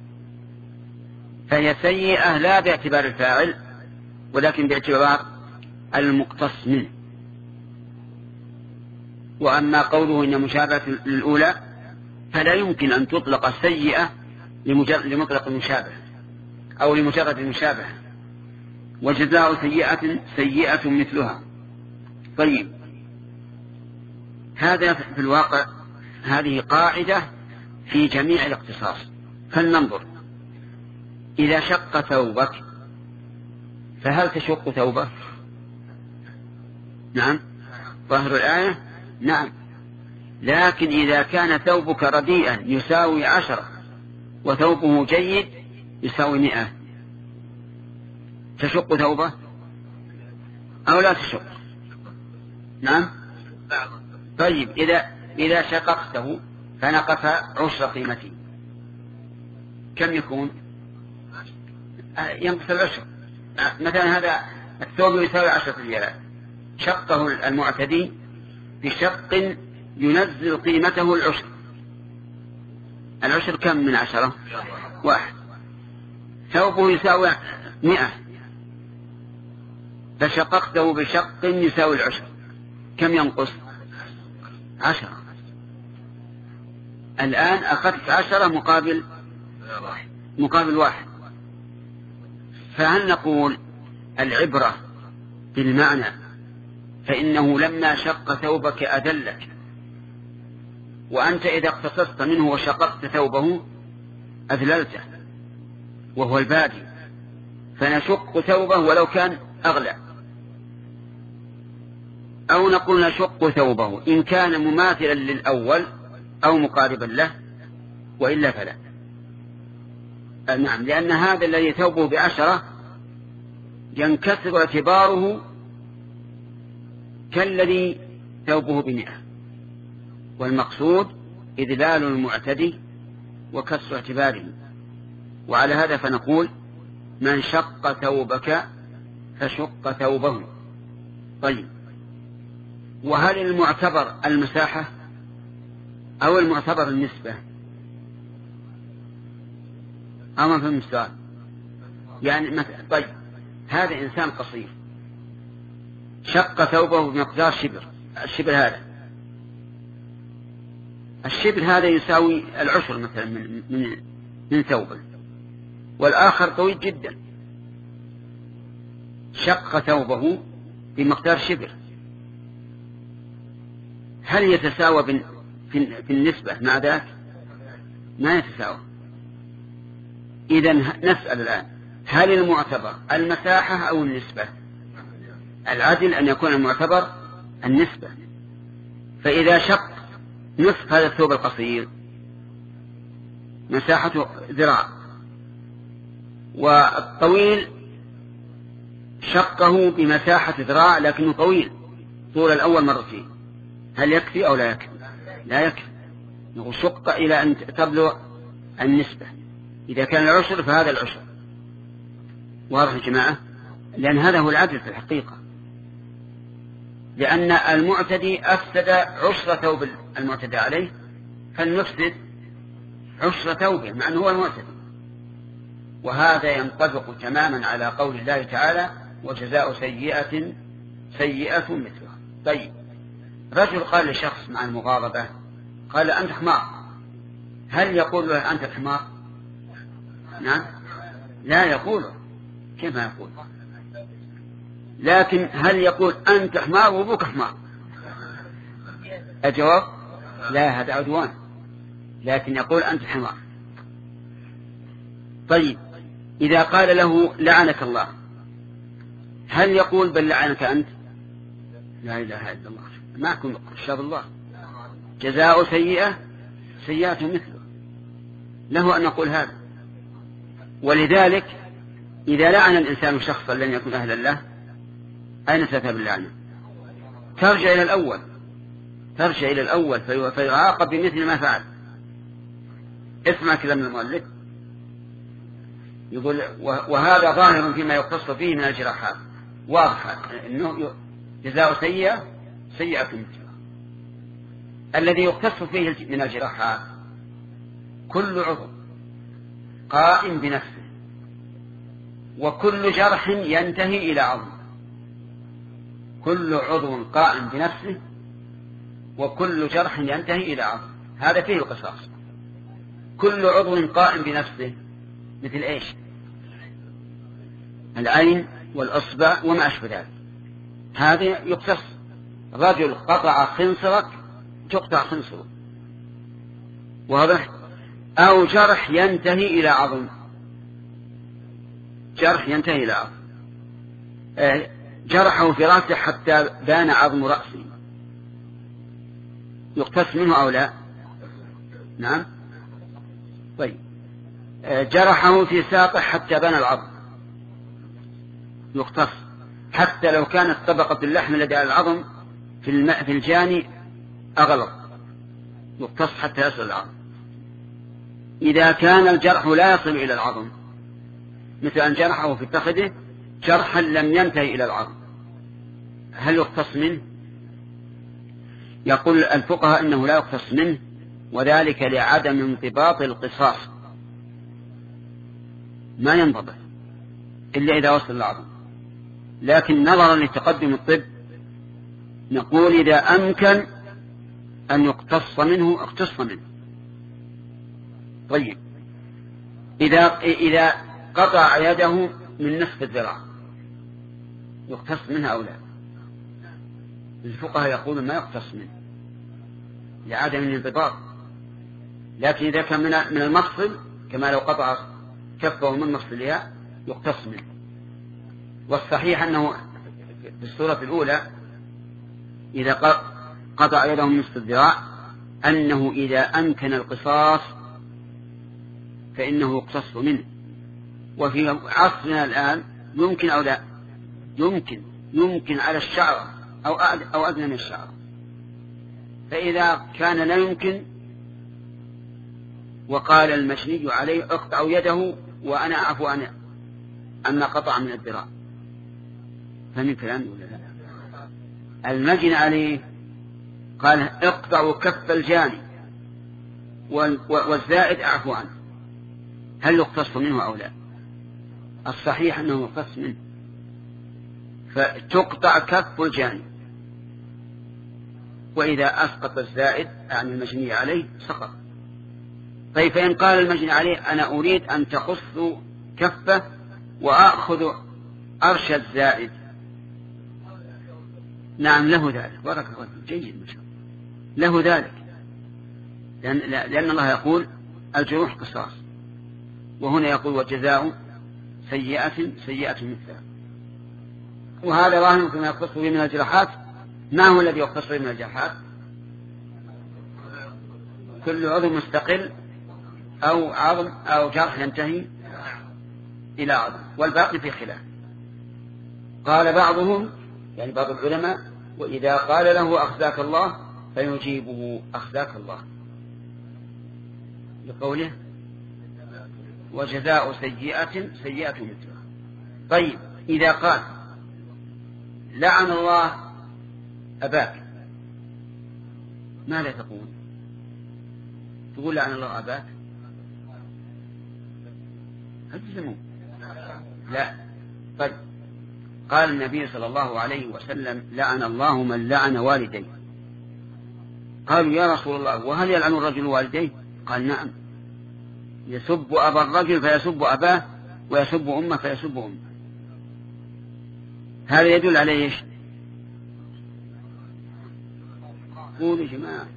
فهي سيئة لا باعتبار الفاعل ولكن باعتبار المقتص منه. وأما قوله إن مشابهة للأولى فلا يمكن أن تطلق سيئة لمطلق المشابهة أو لمجرد المشابهة، وجزاء سيئة سيئة مثلها. طيب، هذا في الواقع هذه قاعدة في جميع الاقتصاص. فلننظر، إذا شق ثوبك فهل تشق ثوبه؟ نعم، ظاهر الآية نعم. لكن إذا كان ثوبك رديئا يساوي عشرة وثوبه جيد يساوي مئة، تشق ثوبه أو لا تشق؟ نعم. طيب، إذا إذا شققته فنقص عشر قيمته كم يكون؟ ينقص العشر. مثلا هذا الثوب يساوي عشرة ريالات، شقه المعتدي بشق ينزل قيمته العشر. العشر كم من عشرة؟ واحد. ثوبه يساوي مئة فشققته بشق يساوي العشر، كم ينقص؟ عشرة. الآن أخذت عشرة مقابل مقابل واحد. فهل نقول العبرة بالمعنى، فإنه لما شق ثوبك أدلك، وأنت إذا اقتصصت منه وشققت ثوبه أذللته وهو البادي، فنشق ثوبه ولو كان أغلى، أو نقول نشق ثوبه إن كان مماثلا للأول أو مقاربا له، وإلا فلا. نعم، لأن هذا الذي ثوبه بعشرة ينكسر اعتباره كالذي ثوبه بمئة، والمقصود إذلال المعتدي وكسر اعتباره. وعلى هذا فنقول من شق ثوبك فشق ثوبه. طيب، وهل المعتبر المساحة أو المعتبر النسبة؟ أما في المثال يعني مثلا، طيب هذا إنسان قصير شق ثوبه بمقدار شبر، الشبر هذا الشبر هذا يساوي العشر مثلا من من من ثوبه، والآخر طويل جدا شق ثوبه بمقدار شبر، هل يتساوى في النسبة مع ذاك؟ ما يتساوى. إذن نسأل الآن، هل المعتبر المساحة أو النسبة؟ العدل أن يكون المعتبر النسبة. فإذا شق نصف هذا الثوب القصير مساحته ذراع، والطويل شقه بمساحة ذراع لكنه طويل طول الأول مرتين، هل يكفي أو لا يكفي؟ لا يكفي. نقول شق إلى أن تبلغ النسبة. إذا كان العشر فهذا العشر. واضح يا جماعة؟ لأن هذا هو العدل في الحقيقة، لأن المعتدي أفسد عشر ثوب المعتدى عليه، فلنفسد عشر ثوبه مع أنه هو المعتدي. وهذا ينطبق تماما على قول الله تعالى وجزاء سيئة سيئة مثلها. طيب، رجل قال لشخص مع المغاضبة قال أنت حمار، هل يقول له أنت حمار؟ نعم، لا يقوله. كيف يقول؟ لكن هل يقول أنت حمار وأبوك حمار؟ الجواب لا، هذا عدوان. لكن يقول أنت حمار. طيب، إذا قال له لعنك الله هل يقول بل لعنك أنت؟ لا إله إلا الله، معكم شاب الله. جزاء سيئة سيئة مثله، له أن نقول هذا. ولذلك إذا لعن الإنسان شخصا لن يكون أهلا له، أين تذهب اللعنة؟ ترجع إلى الأول، ترجع إلى الأول فيعاقب بمثل ما فعل. اسمع كلام المؤلف يقول وهذا ظاهر فيما يختص فيه من الجراحات، واضح أنه جزاء سيئة سيئة مثلها. الذي يختص فيه من الجراحات كل عضو قائم بنفسه، وكل جرح ينتهي إلى عظم. كل عضو قائم بنفسه وكل جرح ينتهي إلى عظم، هذا فيه القصاص. كل عضو قائم بنفسه مثل إيش؟ العين والأصبع وما أشبه ذلك، هذا يقتص. رجل قطع خنصرك تقطع خنصره، واضح؟ أو جرح ينتهي إلى عظم، جرح ينتهي إلى عظم، جرحه في رأسه حتى بان عظم رأسه، يقتص منه أو لا؟ نعم. طيب، جرحه في ساقه حتى بان العظم، يقتص حتى لو كانت طبقة اللحم الذي على العظم في الماء في الجاني أغلط، يقتص حتى يصل العظم. إذا كان الجرح لا يصل إلى العظم، مثل أن جرحه في فخذه جرحا لم ينتهي إلى العظم، هل يقتص منه؟ يقول الفقهاء إنه لا يقتص منه، وذلك لعدم انضباط القصاص، ما ينضبط إلا إذا وصل العظم. لكن نظرا لتقدم الطب نقول إذا أمكن أن يقتص منه اقتص منه. طيب، إذا إذا قطع يده من نصف الذراع يقتص منها أو لا؟ الفقهاء يقولون ما يقتص منه لعدم الانضباط، لكن إذا كان من المفصل كما لو قطع كفه من مفصلها يقتص منه. والصحيح أنه في الصورة الأولى إذا قطع يده من نصف الذراع أنه إذا أمكن القصاص فإنه يقتص منه. وفي عصرنا الآن يمكن أو لا؟ يمكن يمكن على الشعر أو أو أدنى من الشعر. فإذا كان لا يمكن وقال المجني عليه اقطعوا يده وأنا أعفو عن أن قطع من الذراع، فمن كلام ولا لا؟ المجني عليه قال اقطعوا كف الجاني والزائد أعفو عنه، هل يقتص منه أو لا؟ الصحيح أنه يقتص منه، فتقطع كف الجاني، وإذا أسقط الزائد عن المجني عليه سقط. طيب، فإن قال المجني عليه أنا أريد أن تقص كفه وأخذ أرش الزائد، نعم له ذلك، بارك الله جيد ما شاء الله، له ذلك، لأن, لأن الله يقول الجروح قصاص، وهنا يقول وجزاء سيئة سيئة مثلها. وهذا ظاهر كما يقتص به من الجراحات. ما هو الذي يقتص به من الجراحات؟ كل عضو مستقل أو عظم أو جرح ينتهي إلى عظم، والباقي في خلاف. قال بعضهم يعني بعض العلماء وإذا قال له أخزاك الله فيجيبه أخزاك الله لقوله وجزاء سيئة سيئة مثلها. طيب، إذا قال لعن الله أباك ماذا تقول؟ تقول لعن الله أباك؟ هل تسمون؟ لا. طيب، قال النبي صلى الله عليه وسلم لعن الله من لعن والديه. قالوا يا رسول الله وهل يلعن الرجل والديه؟ قال نعم، يسب أبا الرجل فيسب أباه ويسب أمه فيسب أمه. هذا يدل على ايش؟ قولوا يا جماعة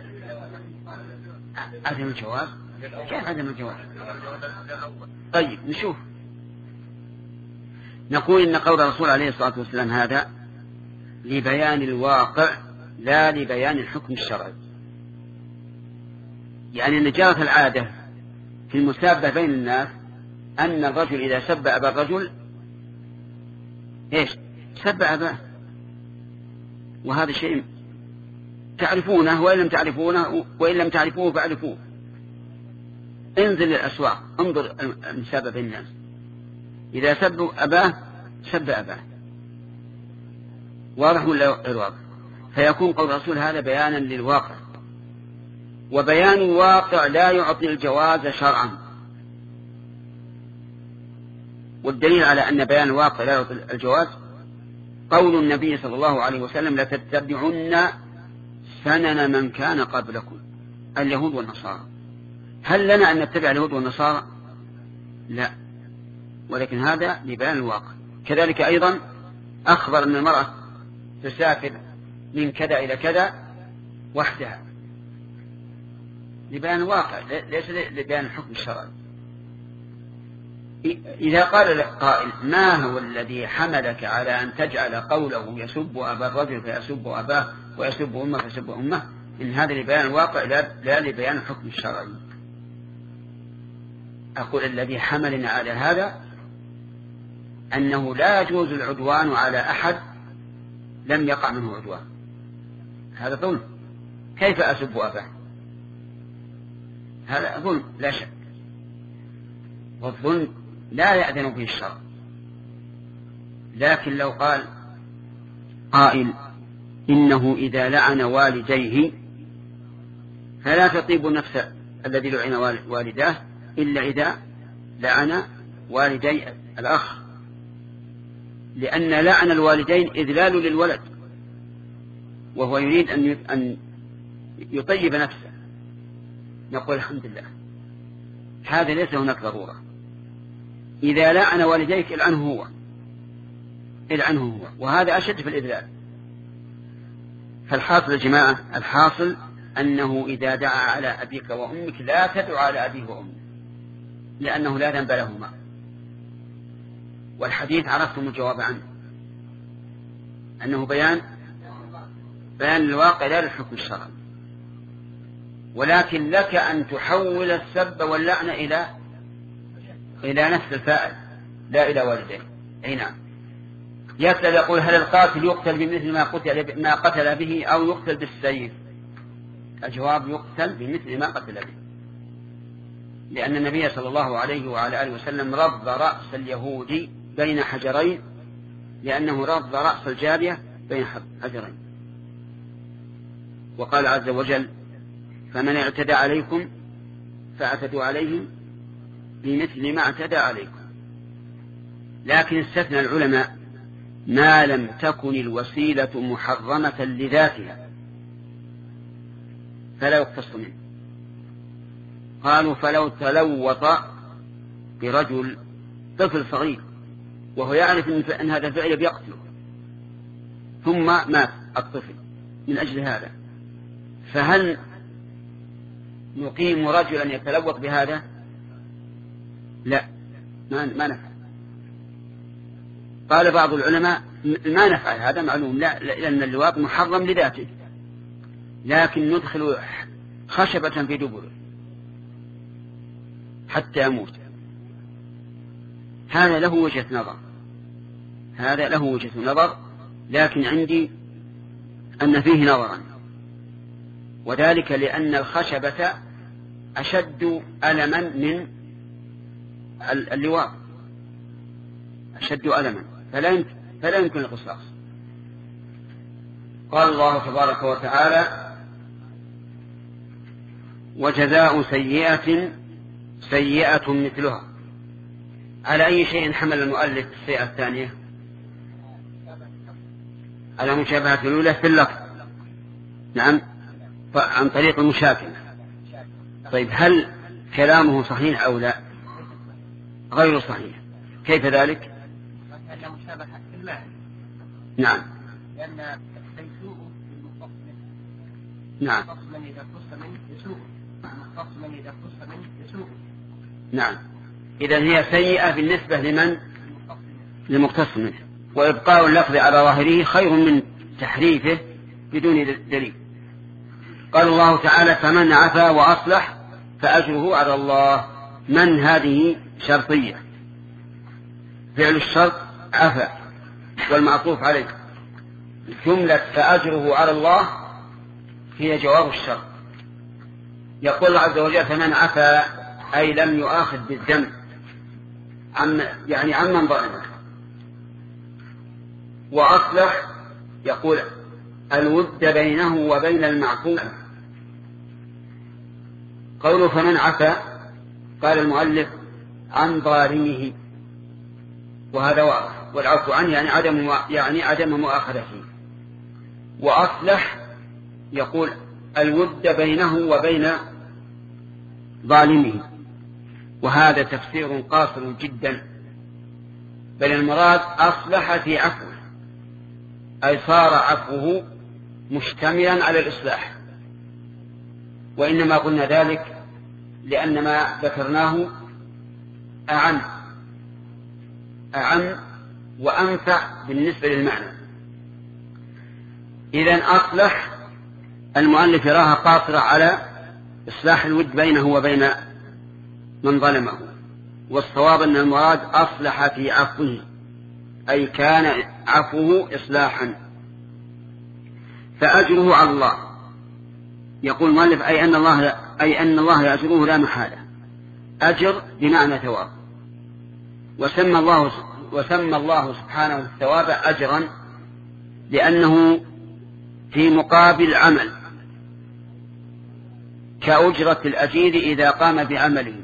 عدم الجواز. كيف عدم الجواز؟ طيب نشوف. نقول إن قول الرسول عليه الصلاة والسلام هذا لبيان الواقع لا لبيان الحكم الشرعي، يعني أن جرت العادة في المسابة بين الناس أن الرجل إذا سب أبا الرجل إيش؟ سب أباه، وهذا شيء تعرفونه وإن لم تعرفونه وإن لم تعرفوه فاعرفوه. انزل للأسواق انظر المسابة بين الناس إذا سب أباه سب أباه. واضح ولا غير واضح؟ فيكون قول الرسول هذا بيانا للواقع، وبيان الواقع لا يعطي الجواز شرعا. والدليل على أن بيان الواقع لا يعطي الجواز قول النبي صلى الله عليه وسلم: لتتبعن سنن من كان قبلكم اليهود والنصارى. هل لنا أن نتبع اليهود والنصارى؟ لا، ولكن هذا لبيان الواقع. كذلك أيضا أخبر أن المرأة تسافر من كذا إلى كذا وحدها لبيان الواقع ليس لبيان الحكم الشرعي. إذا قال قائل: ما هو الذي حملك على أن تجعل قوله يسب أبا الرجل فيسب أباه ويسب أمه فيسب أمه؟ إن هذا لبيان الواقع لا لبيان الحكم الشرعي. أقول الذي حملنا على هذا أنه لا يجوز العدوان على أحد لم يقع منه عدوان، هذا ظلم. كيف أسب أباه؟ هذا ظلم لا شك، والظلم لا يأذن به الشرع. لكن لو قال قائل: إنه إذا لعن والديه فلا تطيب نفس الذي لعن والداه إلا إذا لعن والدي الأخ، لأن لعن الوالدين إذلال للولد، وهو يريد أن يطيب نفسه. نقول الحمد لله، هذا ليس هناك ضرورة. إذا لعن والديك العنه هو العنه هو وهذا أشد في الإذلال. فالحاصل يا جماعة، الحاصل أنه إذا دعا على أبيك وأمك لا تدعو على أبيه وأمك، لأنه لا ذنب لهما. والحديث عرفتم الجواب عنه، أنه بيان بيان الواقع لا للحكم الشرعي. ولكن لك أن تحول السب واللعنة إلى إلى نفس الفاعل لا إلى والديه. أي نعم. يسأل يقول: هل القاتل يقتل بمثل ما قتل ما قتل به أو يقتل بالسيف؟ الجواب: يقتل بمثل ما قتل به، لأن النبي صلى الله عليه وعلى آله وسلم رض رأس اليهودي بين حجرين، لأنه رض رأس الجارية بين حجرين. وقال عز وجل: فمن اعتدى عليكم فاعتدوا عليهم بمثل ما اعتدى عليكم. لكن استثنى العلماء ما لم تكن الوسيلة محرمة لذاتها فلا يقتص منه. قالوا: فلو تلوط برجل طفل صغير وهو يعرف أن هذا الفعل بيقتله ثم مات الطفل من أجل هذا، فهل نقيم رجلا يتلوط بهذا؟ لا، ما نفعل. قال بعض العلماء: ما نفعل، هذا معلوم، لا، لأن اللواط محرم لذاته، لكن ندخل خشبة في دبره حتى يموت. هذا له وجهة نظر هذا له وجهة نظر لكن عندي أن فيه نظرا، وذلك لأن الخشبة أشد ألما من اللواط، أشد ألما، فلا يمكن, فلا يمكن القصاص. قال الله تبارك وتعالى: وجزاء سيئة سيئة مثلها. على أي شيء حمل المؤلف السيئة الثانية؟ على مشابهة الأولى في اللفظ. نعم، عن طريق المشاكل. طيب، هل كلامه صحيح أو لا؟ غير صحيح. كيف ذلك؟ لأنه مشابهة في المعنى. نعم، لأن سيسوء المختص منه. نعم، المختص من إذا خص منه يسوء، المختص من إذا خص منه يسوء. نعم، إذا هي سيئة بالنسبة لمن؟ لمختص منه، وإبقاء اللفظ على ظاهره خير من تحريفه بدون دليل. قال الله تعالى: فمن عفا وأصلح فأجره على الله. من هذه شرطية، فعل الشرط عفا والمعطوف عليه. جملة فأجره على الله هي جواب الشرط. يقول الله عز وجل: فمن عفا أي لم يؤاخذ بالذنب عم يعني عمن ظلمه. وأصلح يقول الود بينه وبين المعفو. قوله فمن عفا قال المؤلف عن ظالمه، وهذا واضح، والعفو عنه يعني عدم يعني عدم مؤاخذته. وأصلح يقول الود بينه وبين ظالمه، وهذا تفسير قاصر جدا، بل المراد أصلح في عفوه، أي صار عفوه مشتملا على الإصلاح. وإنما قلنا ذلك لأن ما ذكرناه أعم أعم وأنفع بالنسبة للمعنى. إذن أصلح المؤلف يراها قاصرة على إصلاح الود بينه وبين من ظلمه، والصواب أن المراد أصلح في عفوه، أي كان عفوه إصلاحا، فأجره على الله. يقول المؤلف أي أن الله أي أن الله يأجره لا محالة، أجر بمعنى ثواب، وسمى الله وسمى الله سبحانه الثواب أجرا لأنه في مقابل عمل، كأجرة الأجير إذا قام بعمله.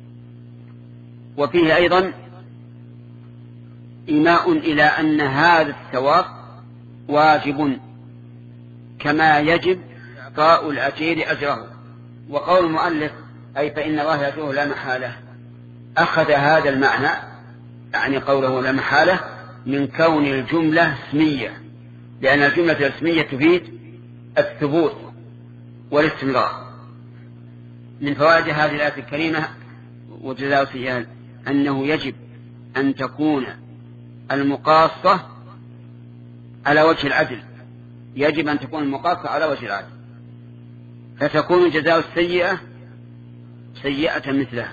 وفيه أيضا إيماء إلى أن هذا الثواب واجب كما يجب إعطاء الأجير أجره. وقول المؤلف أي فإن الله يأجره لا محالة أخذ هذا المعنى، يعني قوله لا محالة من كون الجملة اسمية، لأن الجملة الاسمية تفيد الثبوت والاستمرار. من فوائد هذه الآية الكريمة وجزاء سيئة أنه يجب أن تكون المقاصة على وجه العدل، يجب أن تكون المقاصة على وجه العدل، فتكون جزاء السيئة سيئة مثلها.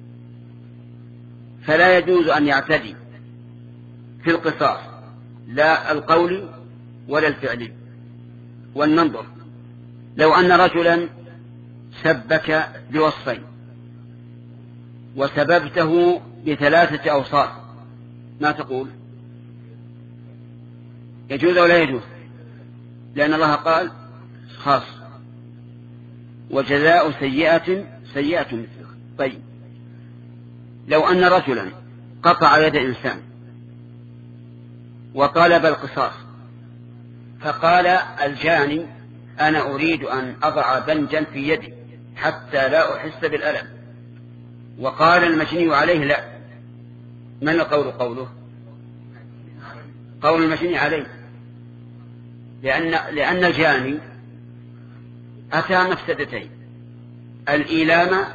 فلا يجوز أن يعتدي في القصاص لا القول ولا الفعل. ولننظر، لو أن رجلا سبك بوصفين وسببته بثلاثة أوصاف، ما تقول؟ يجوز أو لا يجوز؟ لأن الله قال خاص وجزاء سيئة سيئة مثله. طيب، لو أن رجلا قطع يد إنسان وطالب القصاص، فقال الجاني أنا أريد أن أضع بنجا في يدي حتى لا أحس بالألم، وقال المجني عليه لا، من القول قوله؟ قول المجني عليه، لأن, لأن الجاني أتى مفسدتين، الإيلام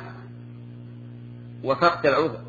وفقد العذر،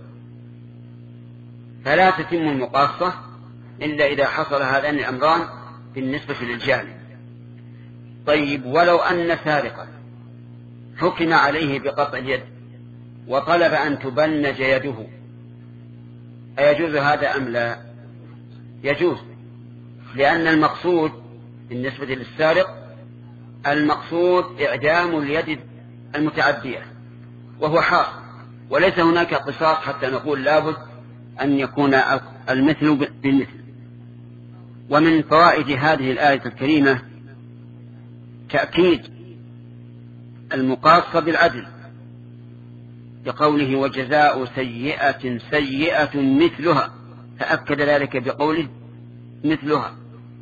فلا تتم المقاصة إلا إذا حصل هذان الأمران بالنسبة للجاني. طيب، ولو أن سارقا حكم عليه بقطع اليد وطلب أن تبنج يده، أيجوز هذا أم لا؟ يجوز، لأن المقصود بالنسبة للسارق المقصود إعدام اليد المتعدية، وهو حاصل، وليس هناك قصاص حتى نقول لابد أن يكون المثل بالمثل. ومن فوائد هذه الآية الكريمة تأكيد المقاصة بالعدل، بقوله وجزاء سيئة سيئة مثلها، فأكد ذلك بقوله مثلها.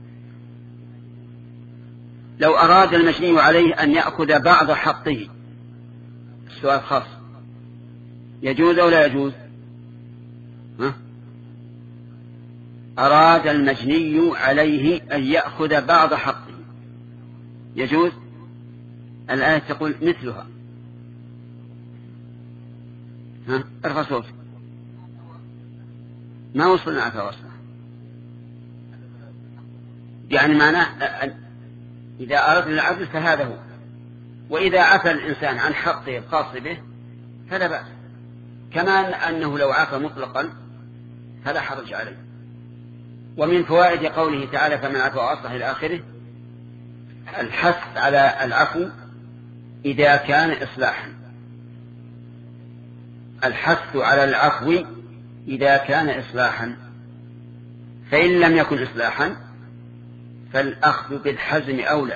لو أراد المجني عليه أن يأخذ بعض حقه، السؤال خاص، يجوز أو لا يجوز؟ ها؟ أراد المجني عليه أن يأخذ بعض حقه، يجوز؟ الآية تقول مثلها. ها؟ ارفع صوتك، ما وصلنا عفا وصلنا. يعني معناه إذا أردنا العدل فهذا هو، وإذا عفى الإنسان عن حقه الخاص به فلا بأس، كما أنه لو عفى مطلقا فلا حرج عليه. ومن فوائد قوله تعالى فمن عفى وأصلح إلى آخره الحث على العفو إذا كان إصلاحا، الحث على العفو إذا كان إصلاحا، فإن لم يكن إصلاحا فالأخذ بالحزم أولى.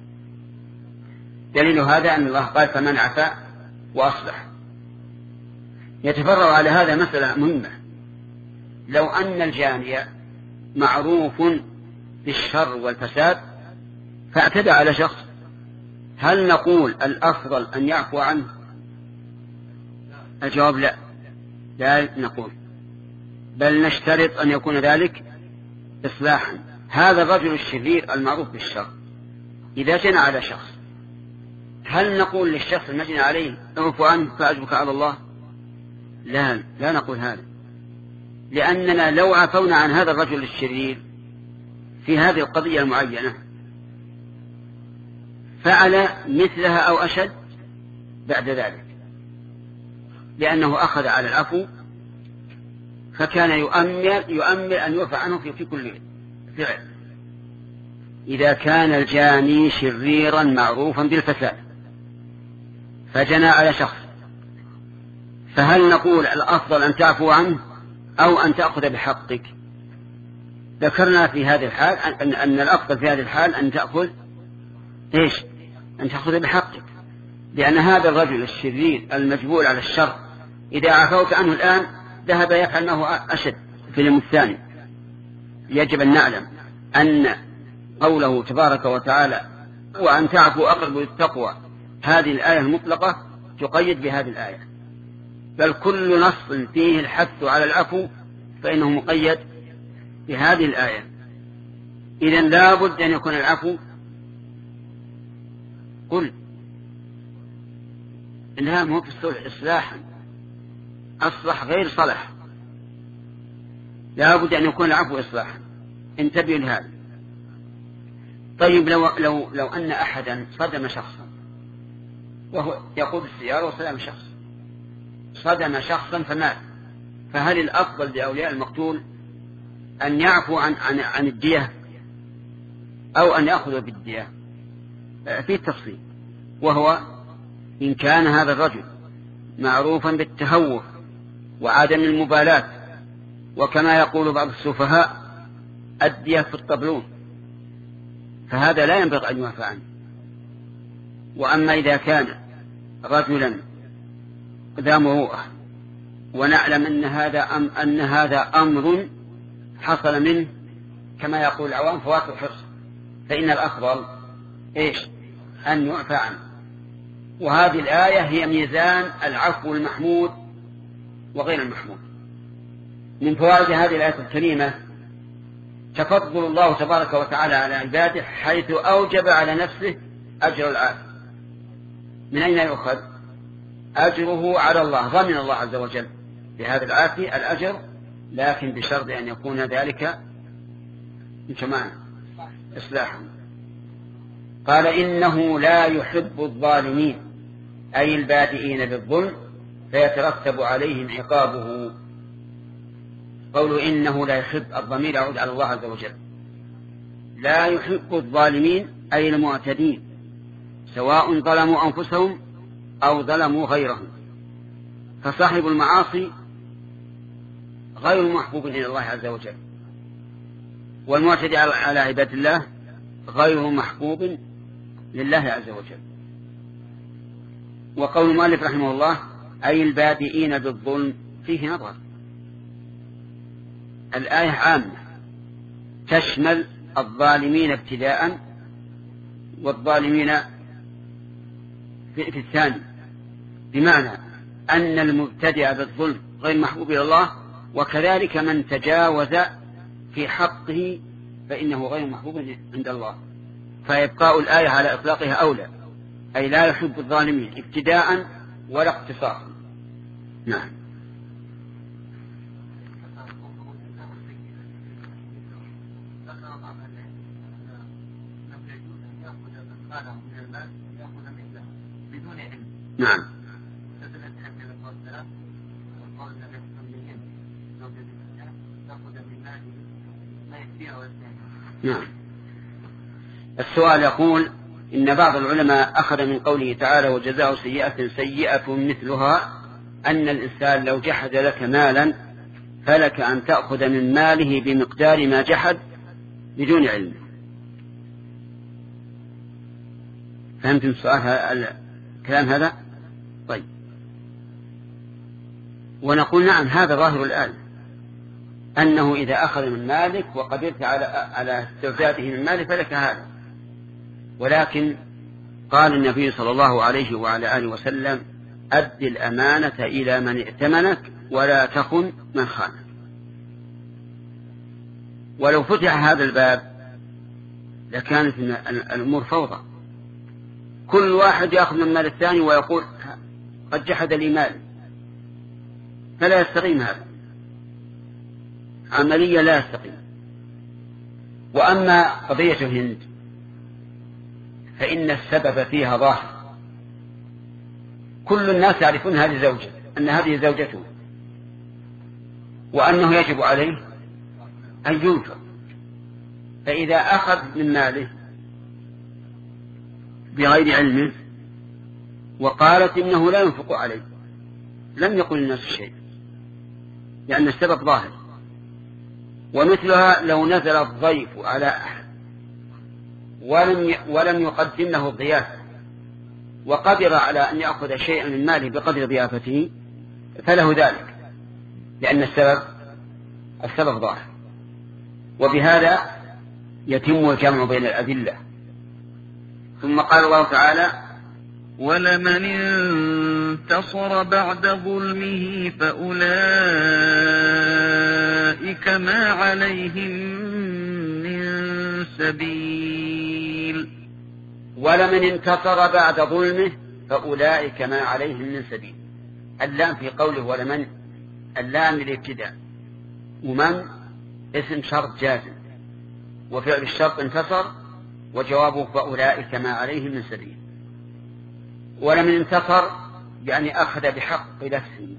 دليل هذا أن الله قال فمن عفا وأصلح. يتفرع على هذا مسألة مهمة. لو أن الجاني معروف بالشر والفساد فاعتدى على شخص، هل نقول الأفضل أن يعفو عنه؟ الجواب لا، لا نقول، بل نشترط أن يكون ذلك إصلاحا. هذا الرجل الشرير المعروف بالشر إذا جنى على شخص، هل نقول للشخص المجني عليه اعفو عنه فأجرك على الله؟ لا، لا نقول هذا، لأننا لو عفونا عن هذا الرجل الشرير في هذه القضية المعينة فعل مثلها أو أشد بعد ذلك، لأنه أخذ على العفو فكان يؤمل, يؤمل أن يعفى عنه في, في كل فعل. إذا كان الجاني شريرا معروفا بالفساد فجنى على شخص، فهل نقول الأفضل أن تعفو عنه أو أن تأخذ بحقك؟ ذكرنا في هذه الحال أن, أن الأفضل في هذه الحال أن تأخذ إيش؟ أن تأخذ بحقك، لأن هذا الرجل الشرير المجبول على الشر إذا عفوت عنه الآن ذهب يفعل أنه أشد في اليوم الثاني. يجب أن نعلم أن قوله تبارك وتعالى وأن تعفوا أقرب للتقوى، هذه الآية المطلقة تقيد بهذه الآية، بل كل نص فيه الحث على العفو فإنه مقيد بهذه الآية. إذن لا بد أن يكون العفو قل إنها مو في الصلح إصلاحا، أصلح غير صلح، لا بد أن يكون العفو إصلاحا. انتبهوا لهذا. طيب لو, لو, لو أن أحدا صدم شخصا وهو يقود السيارة وصدم شخص صدم شخصا فمات، فهل الأفضل لأولياء المقتول أن يعفو عن, عن, عن الدية أو أن يأخذ بالدية؟ في التفصيل، وهو إن كان هذا الرجل معروفا بالتهور وعدم المبالاة، وكما يقول بعض السفهاء الدية في الطبلون، فهذا لا ينبغي أن يعفى عنه. وأما إذا كان رجلا ذا مروءة ونعلم أن هذا أم أن هذا أمر حصل منه كما يقول العوام فوات الحرص، فإن الأفضل إيش؟ أن يعفى عنه. وهذه الآية هي ميزان العفو المحمود وغير المحمود. من فوائد هذه الآية الكريمة تفضل الله تبارك وتعالى على عباده حيث أوجب على نفسه أجر العافية. من أين يؤخذ؟ أجره على الله، ضمن الله عز وجل بهذا العافية الأجر، لكن بشرط أن يكون ذلك كمان إصلاحا. قال إنه لا يحب الظالمين، أي البادئين بالظلم، فيترتب عليهم عقابه. قوله إنه لا يحب، الضمير يعود على الله عز وجل. لا يحب الظالمين أي المعتدين، سواء ظلموا أنفسهم أو ظلموا غيرهم، فصاحب المعاصي غير محبوب إلى الله عز وجل، والمعتدي على عباد الله غير محبوب لله عز وجل. وقول المؤلف رحمه الله أي البادئين بالظلم فيه نظر. الآية عامة تشمل الظالمين ابتداء والظالمين في الثاني، بمعنى أن المبتدع بالظلم غير محبوب إلى الله، وكذلك من تجاوز في حقه فإنه غير محبوب عند الله. فيبقاء الآية على إطلاقها أولى، أي لا يحب الظالمين ابتداء ولا اقتصاصا. نعم. نعم. نعم. السؤال يقول إن بعض العلماء أخذ من قوله تعالى وجزاء سيئة سيئة مثلها أن الإنسان لو جحد لك مالا فلك أن تأخذ من ماله بمقدار ما جحد بدون علم. فهمتم السؤال الكلام هذا؟ طيب، ونقول نعم هذا ظاهر الآن، أنه إذا أخذ من مالك وقدرت على على استوفاته من مالك فلك هذا. ولكن قال النبي صلى الله عليه وعلى آله وسلم: أد الأمانة إلى من ائتمنك ولا تخن من خانك. ولو فتح هذا الباب لكانت الأمور فوضى، كل واحد يأخذ من مال الثاني ويقول قد جحد لي مالي، فلا يستقيم هذا، عملية لا يستقيم. وأما قضية هند فإن السبب فيها ظاهر، كل الناس يعرفون هذه زوجة، أن هذه زوجته، وأنه يجب عليه أن ينفق. فإذا أخذ من ماله بغير علمه وقالت إنه لا ينفق عليه، لم يقل الناس شيء، لأن السبب ظاهر. ومثلها لو نزل الضيف على أحد ولم ولم يقدم له الضيافة وقدر على أن يأخذ شيئا من ماله بقدر ضيافته فله ذلك، لأن السبب السبب ظاهر. وبهذا يتم الجمع بين الأدلة. ثم قال الله تعالى: ولمن انتصر بعد ظلمه فأولئك ما عليهم من سبيل. ولمن انتصر بعد ظلمه فأولئك ما عليهم من سبيل. اللام في قوله ولمن، اللام للابتداء، ومن اسم شرط جازم، وفعل الشرط انتصر، وجوابه فأولئك ما عليهم من سبيل. ولمن انتصر يعني أخذ بحق نفسه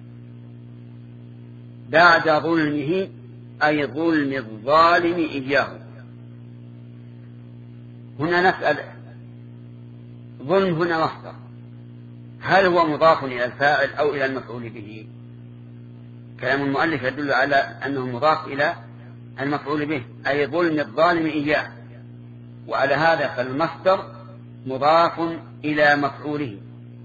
بعد ظلمه، أي ظلم الظالم إياه. هنا نسأل، ظلم هنا مصدر، هل هو مضاف إلى الفاعل أو إلى المفعول به؟ كلام المؤلف يدل على أنه مضاف إلى المفعول به، أي ظلم الظالم إياه. وعلى هذا فالمصدر مضاف إلى مفعوله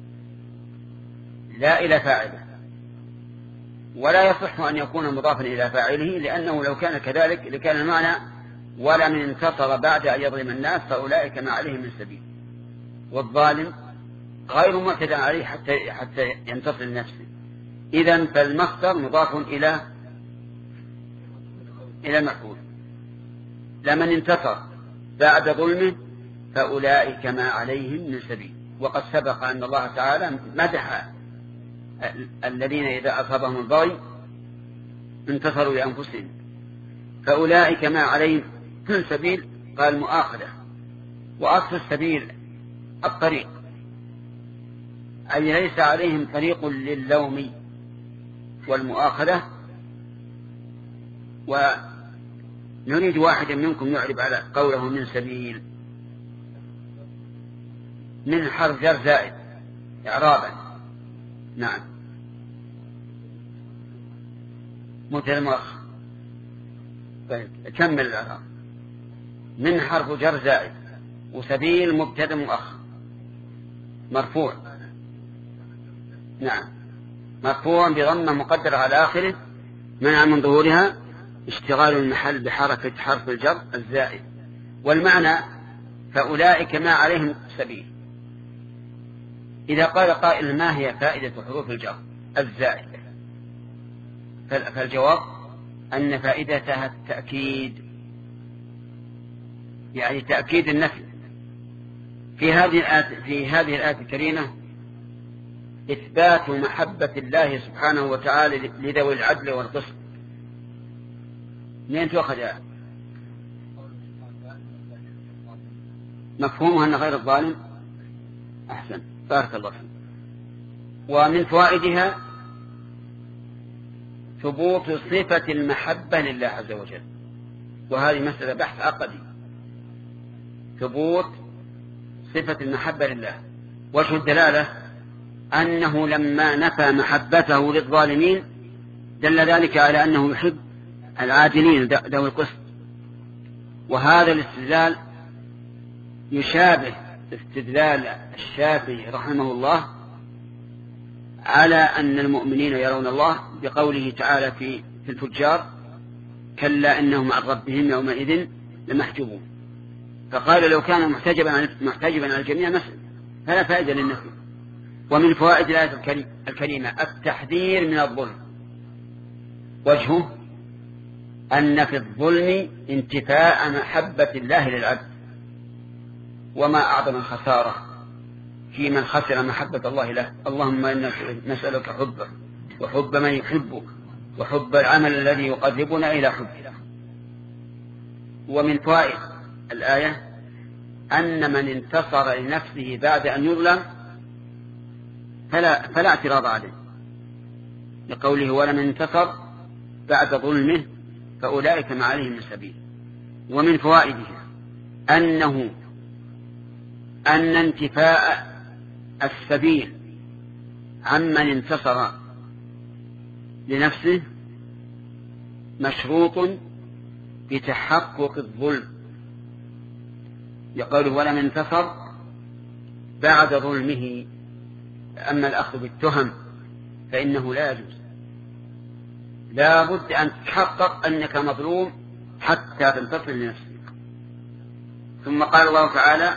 لا إلى فاعله، ولا يصح أن يكون مضافا إلى فاعله، لأنه لو كان كذلك لكان المعنى ولمن انتصر بعد أن يظلم الناس فأولئك ما عليهم من سبيل، والظالم غير معتدى عليه حتى حتى ينتصر لنفسه. إذن فالمصدر مضاف إلى إلى المفعول. لمن انتصر بعد ظلمه فأولئك ما عليهم من سبيل. وقد سبق أن الله تعالى مدح الذين إذا أصابهم البغي انتصروا لأنفسهم، فأولئك ما عليهم من سبيل، قال مؤاخذة. وأصل السبيل الطريق، أي ليس عليهم طريق للوم والمؤاخذة. ونريد واحد منكم يعرب على قوله من سبيل، من حرف جر زائد إعرابا. نعم، مبتدأ مؤخر. طيب كمل الإعراب. من حرف جر زائد، وسبيل مبتدأ مؤخر مرفوع. نعم، مرفوع بضمة مقدرة على آخره منع من ظهورها اشتغال المحل بحركة حرف الجر الزائد. والمعنى فأولئك ما عليهم سبيل. إذا قال قائل ما هي فائدة حروف الجر الزائدة، فالجواب أن فائدتها التأكيد، يعني تأكيد النفي. في هذه الآية في هذه الآية الكريمة إثبات محبة الله سبحانه وتعالى لذوي العدل والقسط. منين تؤخذ يا مفهومها أن غير الظالم؟ أحسن، بارك الله فيك. ومن فوائدها ثبوت صفة المحبة لله عز وجل، وهذه مسألة بحث عقدي. ثبوت صفة المحبة لله، وجه الدلالة أنه لما نفى محبته للظالمين دل ذلك على أنه يحب العادلين ذوي القسط. وهذا الاستدلال يشابه استدلال الشافعي رحمه الله على أن المؤمنين يرون الله بقوله تعالى في في الفجار: كلا إنهم عن ربهم يومئذ لمحجوبون. فقال لو كان محتجبا محتجبا على الجميع فلا فائدة للنفي. ومن فوائد الآية الكريمة التحذير من الظلم. وجهه أن في الظلم انتفاء محبة الله للعبد، وما أعظم الخسارة في من خسر محبة الله له. اللهم إنا نسألك حبك وحب من يحبك وحب العمل الذي يقربنا إلى حبك. ومن فوائد الآية أن من انتصر لنفسه بعد أن يظلم فلا, فلا اعتراض عليه، لقوله: ولمن انتصر بعد ظلمه فأولئك ما عليهم من سبيل. ومن فوائده أنه أن انتفاء السبيل عمن انتصر لنفسه مشروط بتحقق الظلم، يقول: ولمن انتصر بعد ظلمه. أما الأخذ بالتهم فإنه لا يجوز، لا بد أن تحقق أنك مظلوم حتى تنتصر لنفسك. ثم قال الله تعالى: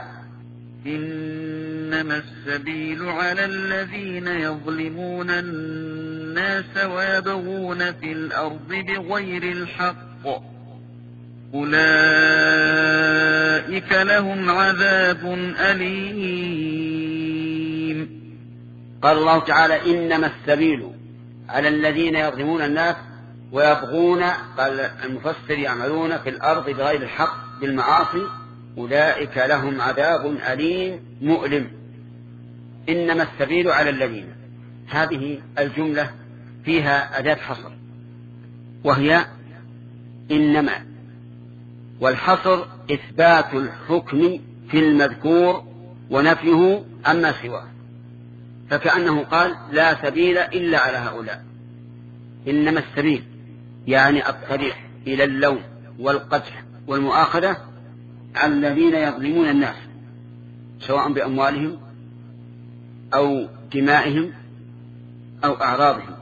إنما السبيل على الذين يظلمون الناس ويبغون في الأرض بغير الحق أولئك لهم عذاب أليم. قال الله تعالى: إنما السبيل على الذين يظلمون الناس ويبغون، قال المفسر: يعملون في الأرض بغير الحق بالمعاصي، أولئك لهم عذاب أليم مؤلم. إنما السبيل على الذين، هذه الجملة فيها أداة حصر، وهي إنما، والحصر إثبات الحكم في المذكور ونفيه عما سواه، فكأنه قال: لا سبيل إلا على هؤلاء. إنما السبيل يعني الطريق إلى اللوم والقدح والمؤاخذة على الذين يظلمون الناس، سواء بأموالهم أو دمائهم أو أعراضهم.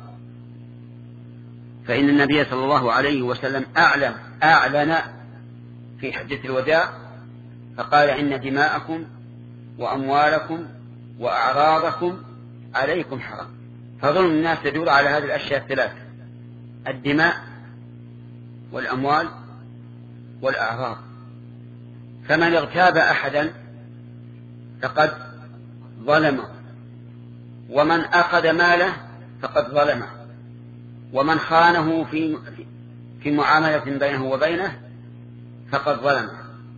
فإن النبي صلى الله عليه وسلم أعلن, أعلن في حجة الوداع فقال: إن دماءكم وأموالكم وأعراضكم عليكم حرام. فظلم الناس يدور على هذه الأشياء الثلاثة: الدماء والأموال والأعراض. فمن اغتاب أحدا فقد ظلمه، ومن أخذ ماله فقد ظلمه، ومن خانه في في معاملة بينه وبينه فقد ظلمه.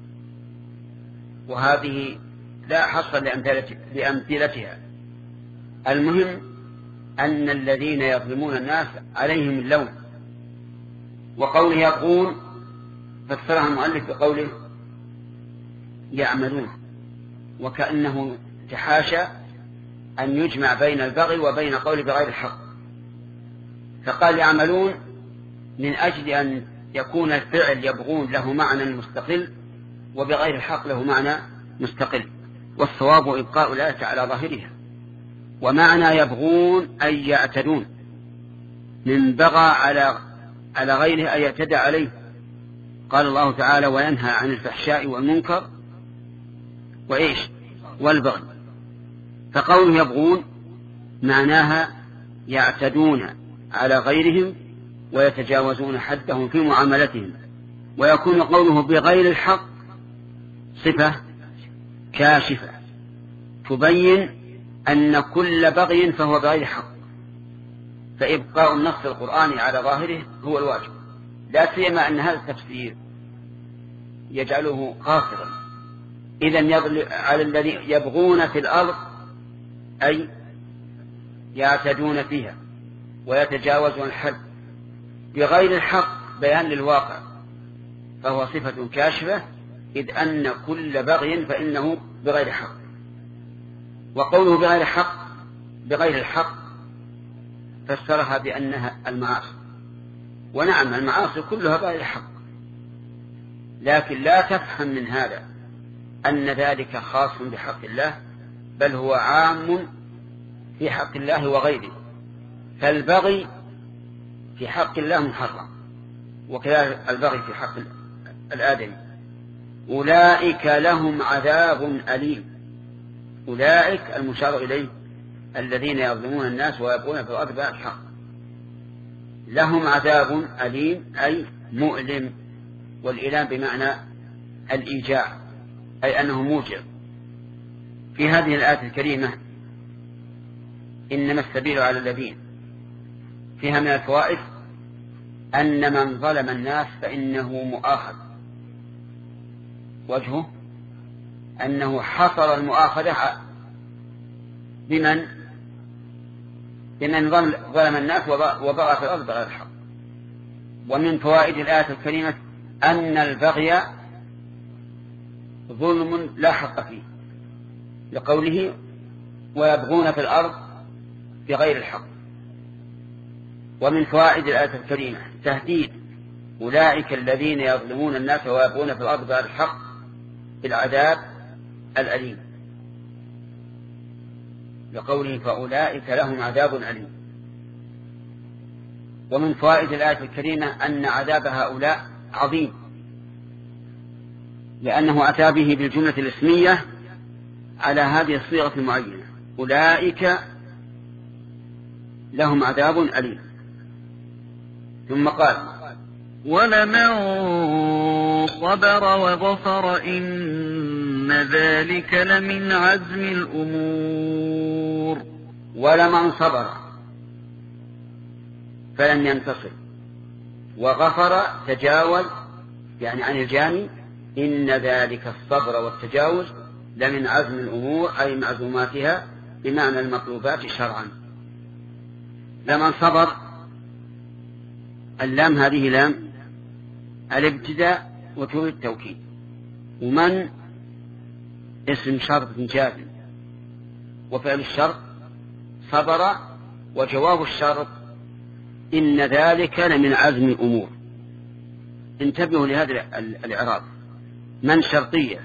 وهذه لا حصر لأمثلتها. المهم أن الذين يظلمون الناس عليهم اللوم. وقوله يبغون فسرها المؤلف بقوله يعملون، وكأنه تحاشى أن يجمع بين البغي وبين قول بغير الحق، فقال يعملون من أجل أن يكون الفعل يبغون له معنى مستقل وبغير الحق له معنى مستقل، والصواب إبقاء الآية على ظاهرها. ومعنى يبغون أي يعتدون، من بغى على على غيره أي يعتدى عليه. قال الله تعالى: وينهى عن الفحشاء والمنكر وإيش والبغي. فقوله يبغون معناها يعتدون على غيرهم ويتجاوزون حدهم في معاملتهم. ويكون قوله بغير الحق صفة كاشفة تبين أن كل بغي فهو بغير حق، فإبقاء النص القرآني على ظاهره هو الواجب، لا سيما أن هذا التفسير يجعله قاصرا. إذن على الذي يبغون في الأرض أي يعتدون فيها ويتجاوزون الحد بغير الحق بيان للواقع، فهو صفة كاشفة، إذ أن كل بغي فإنه بغير حق. وقوله بغير حق بغير الحق فسرها بأنها المعاصي، ونعم المعاصي كلها بغير حق، لكن لا تفهم من هذا أن ذلك خاص بحق الله، بل هو عام في حق الله وغيره. فالبغي في حق الله محرم، وكذلك البغي في حق الآدمي. أولئك لهم عذاب أليم. أولئك المشار إليه الذين يظلمون الناس ويبغون في الأرض بغير الحق، لهم عذاب أليم أي مؤلم، والإلام بمعنى الإيجاع، أي أنه موجع. في هذه الآية الكريمة إنما السبيل على الذين، فيها من الفوائد أن من ظلم الناس فإنه مؤاخذ، وجهه أنه حصر المؤاخذة بمن بمن ظلم الناس وبغى في الأرض بغير الحق. ومن فوائد الآية الكريمة أن البغي ظلم لا حق فيه، لقوله ويبغون في الأرض بغير الحق. ومن فوائد الآية الكريمة تهديد أولئك الذين يظلمون الناس ويبغون في الأرض بغير الحق بالعذاب الأليم، لقوله فأولئك لهم عذاب أليم. ومن فوائد الآية الكريمة أن عذاب هؤلاء عظيم، لأنه أتى به بالجملة الاسمية على هذه الصيغة المعينة، أولئك لهم عذاب أليم. ثم قال ولمن صبر وغفر إن ذلك لمن عزم الأمور. ولمن صبر فلم ينتصر وغفر تجاوز يعني عن الجاني، إن ذلك الصبر والتجاوز لمن عزم الأمور أي معزوماتها بمعنى المطلوبات شرعا. لمن صبر، اللام هذه لام الابتداء وتوي التوكيد، ومن اسم شرط جازم، وفعل الشرط صبر، وجواب الشرط إن ذلك لمن عزم الأمور. انتبهوا لهذا الإعراب، من شرطية،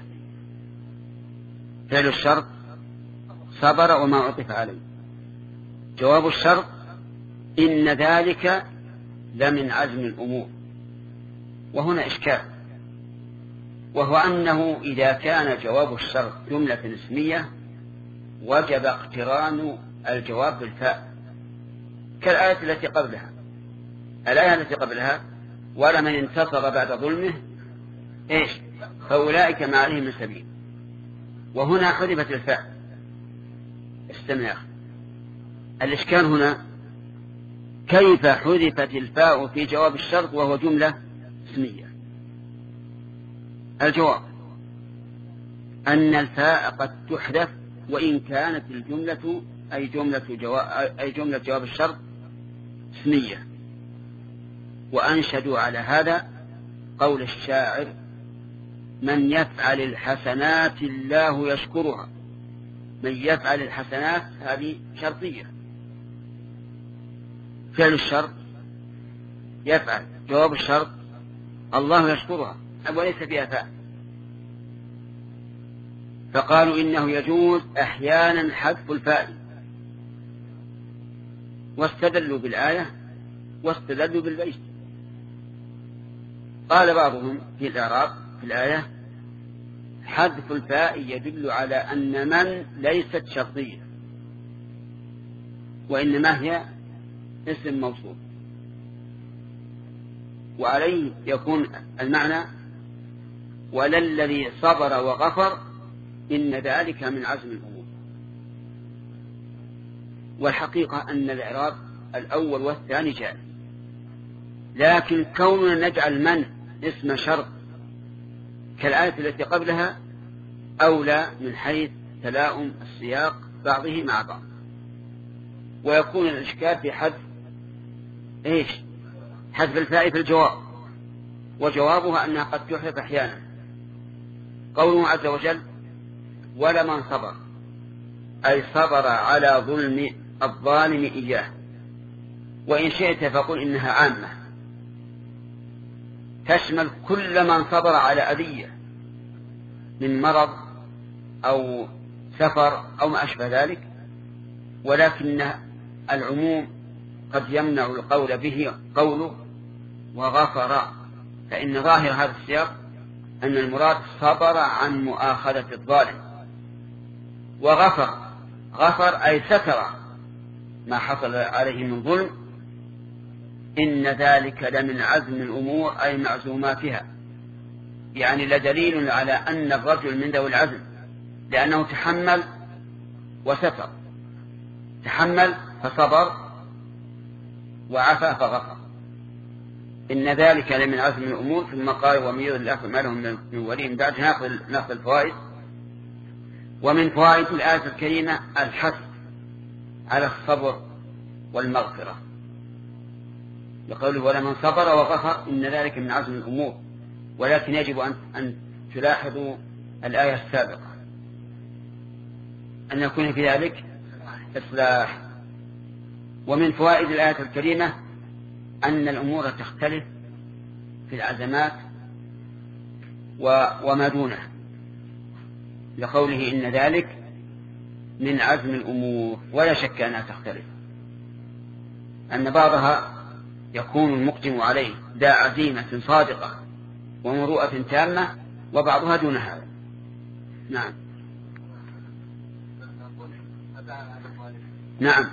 فعل الشرط صبر وما عطف عليه، جواب الشرط إن ذلك لمن عزم الأمور. وهنا إشكال، وهو أنه إذا كان جواب الشرط جملة اسمية وجب اقتران الجواب بالفاء، كالآية التي قبلها. الآية التي قبلها ولمن انتصر بعد ظلمه إيش فأولئك ما عليهم من سبيل، وهنا حذفت الفاء. استمع، الإشكال هنا كيف حذفت الفاء في جواب الشرط وهو جملة اسمية؟ الجواب أن الفاء قد تحذف وإن كانت الجملة أي جملة جواب, أي جملة جواب الشرط اسمية. وأنشدوا على هذا قول الشاعر من يفعل الحسنات الله يشكرها. من يفعل الحسنات هذه شرطية، فعل الشرط يفعل، جواب الشرط الله يشكرها وليس فيها فاء. فقالوا إنه يجوز أحيانا حذف الفاء، واستدلوا بالآية واستدلوا بالبيت. قال بعضهم في الإعراب في الآية حذف الفاء يدل على أن من ليست شرطية، وإنما هي اسم موصول، وعليه يكون المعنى وللذي صبر وغفر إن ذلك من عزم الأمور. والحقيقة أن الإعراب الأول والثاني جائز، لكن كوننا نجعل من اسم شرط كالآية التي قبلها أولى من حيث تلاؤم السياق بعضه مع بعض، ويكون الإشكال في حذف إيش حذف الفاء في الجواب، وجوابها أنها قد تحذف أحيانا. قوله عز وجل ولمن صبر أي صبر على ظلم الظالم إياه، وإن شئت فقل إنها عامة تشمل كل من صبر على أذية من مرض أو سفر أو ما أشبه ذلك، ولكن العموم قد يمنع القول به قوله وغفر، فإن ظاهر هذا السياق أن المراد صبر عن مؤاخذة الظالم، وغفر غفر أي ستر ما حصل عليه من ظلم. إن ذلك لمن عزم الأمور أي معزوماتها، يعني لدليل على أن الرجل من ذوي العزم، لأنه تحمل وستر، تحمل فصبر وعفى فغفر. إن ذلك لمن عزم الأمور. ثم قال ومن يضل الله فما له من ولي من بعد. ناخذ الفوائد. ومن فوائد الآية الكريمة الحث على الصبر والمغفرة، لقوله ولمن صبر وغفر إن ذلك من عزم الأمور، ولكن يجب أن, أن تلاحظوا الآية السابقة أن يكون في ذلك إصلاح. ومن فوائد الآية الكريمة أن الأمور تختلف في العزمات وما دونها، لقوله إن ذلك من عزم الأمور، ولا شك أنها تختلف، أن بعضها يكون المقدم عليه ذا عزيمة صادقة ومروءة تامة، وبعضها دون هذا. نعم نعم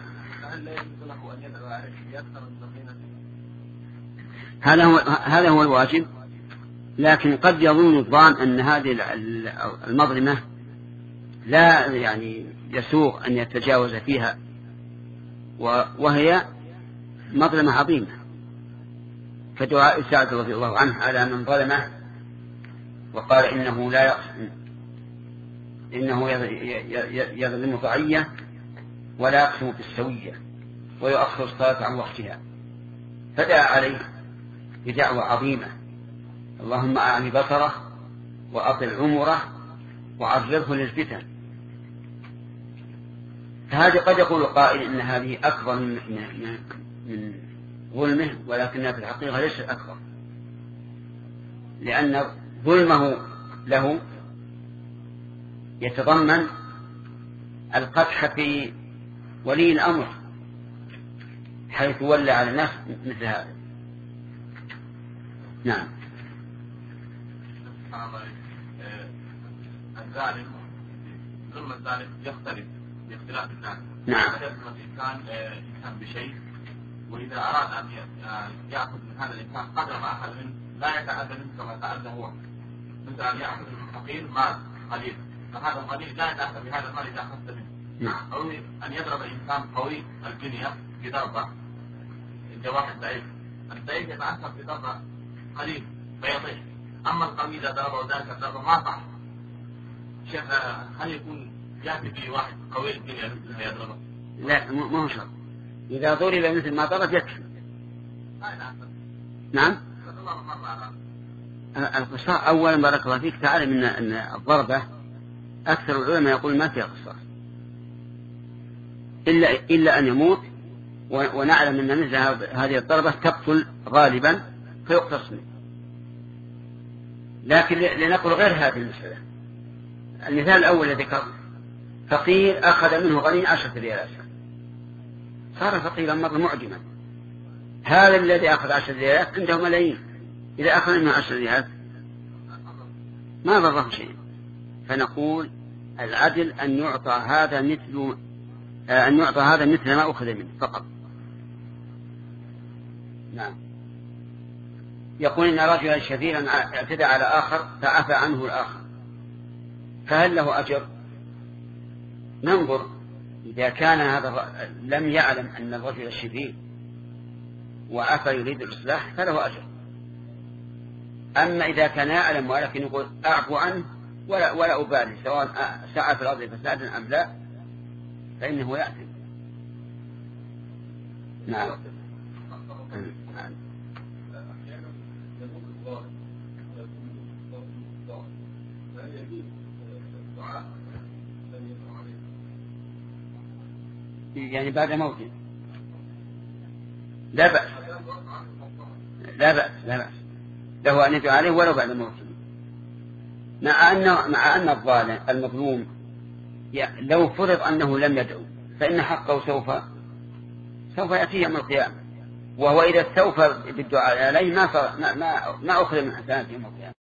هذا هو هذا هو الواجب، لكن قد يظن الظان أن هذه المظلمة لا يعني يسوغ أن يتجاوز فيها، وهي مظلمة عظيمة كدعاء سعد رضي الله عنه على من ظلمه وقال إنه لا يقسم إنه يظلم ضعية ولا يقسم بالسوية ويؤخر الصلاة عن وقتها، فدعا عليه بدعوة عظيمة اللهم أعن بصره وأطل عمره وعرضه للفتن. فهذا قد يقول القائل إن هذه أكبر من, من, من ظلمه، ولكنها في الحقيقة ليست أكبر، لأن ظلمه له يتضمن القدح في ولي الأمر حيث ولى على الناس مثل هذا. نعم. الظالم ظلم الظالم يختلف باختلاف الناس. نعم. يظلم الإنسان إنسان بشيء، وإذا أراد أن يأخذ من هذا الإنسان قدر ما أخذ منه لا يتأذى منه كما تأذى هو، مثل أن يأخذ من الفقير مال قليل، فهذا القليل لا يتأذى بهذا المال إذا أخذت منه. نعم. أو أن يضرب إنسان قوي البنية بضربة واحد ضعيف، الضعيف يتأثر بضربة قليل فيطيح، أما القوي إذا ضربه ذلك الضربة ما صح. شيخ هل يكون يأتي به واحد قوي البنية مثل يضربه؟ لا ما هو شرط، إذا ضرب مثل ما ضرب يكفي. نعم. القصاص أولا بارك الله فيك تعلم أن أن الضربة أكثر العلماء يقول ما فيها قصاص إلا إلا أن يموت، ونعلم أن مثل هذه الضربة تقتل غالبا فيقتص منه. لكن لنقل غير هذه المسألة، المثال الأول الذي ذكر فقير أخذ منه غني عشرة ريالات، صار فقيرا مرة معجما. هذا الذي أخذ عشرة ريالات عنده ملايين، إذا أخذ منه عشرة ريالات ما ضره شيء. فنقول العدل أن يعطى هذا مثل أن يعطى هذا مثل ما أخذ منه فقط. نعم. يقول إن رجلا شريرا اعتدى على آخر فعفى عنه الآخر، فهل له أجر؟ ننظر، إذا كان هذا لم يعلم أن الرجل الشرير وعفى يريد الإصلاح فله أجر. أما إذا كان يعلم ولكن يقول أعفو عنه ولا, ولا أبالي سواء سعى في الأرض فسادا أم لا، فإنه يأثم. نعم. يعني بعد موته لا بأس لا بأس لا بأس له أن يدعو عليه ولو بعد موته، مع أن مع أن الظالم المظلوم لو فرض أنه لم يدعو فإن حقه سوف سوف يأتي يوم القيامة، وهو إذا استوفى بالدعاء عليه ما ما ما أخذ من حسناته يوم القيامة.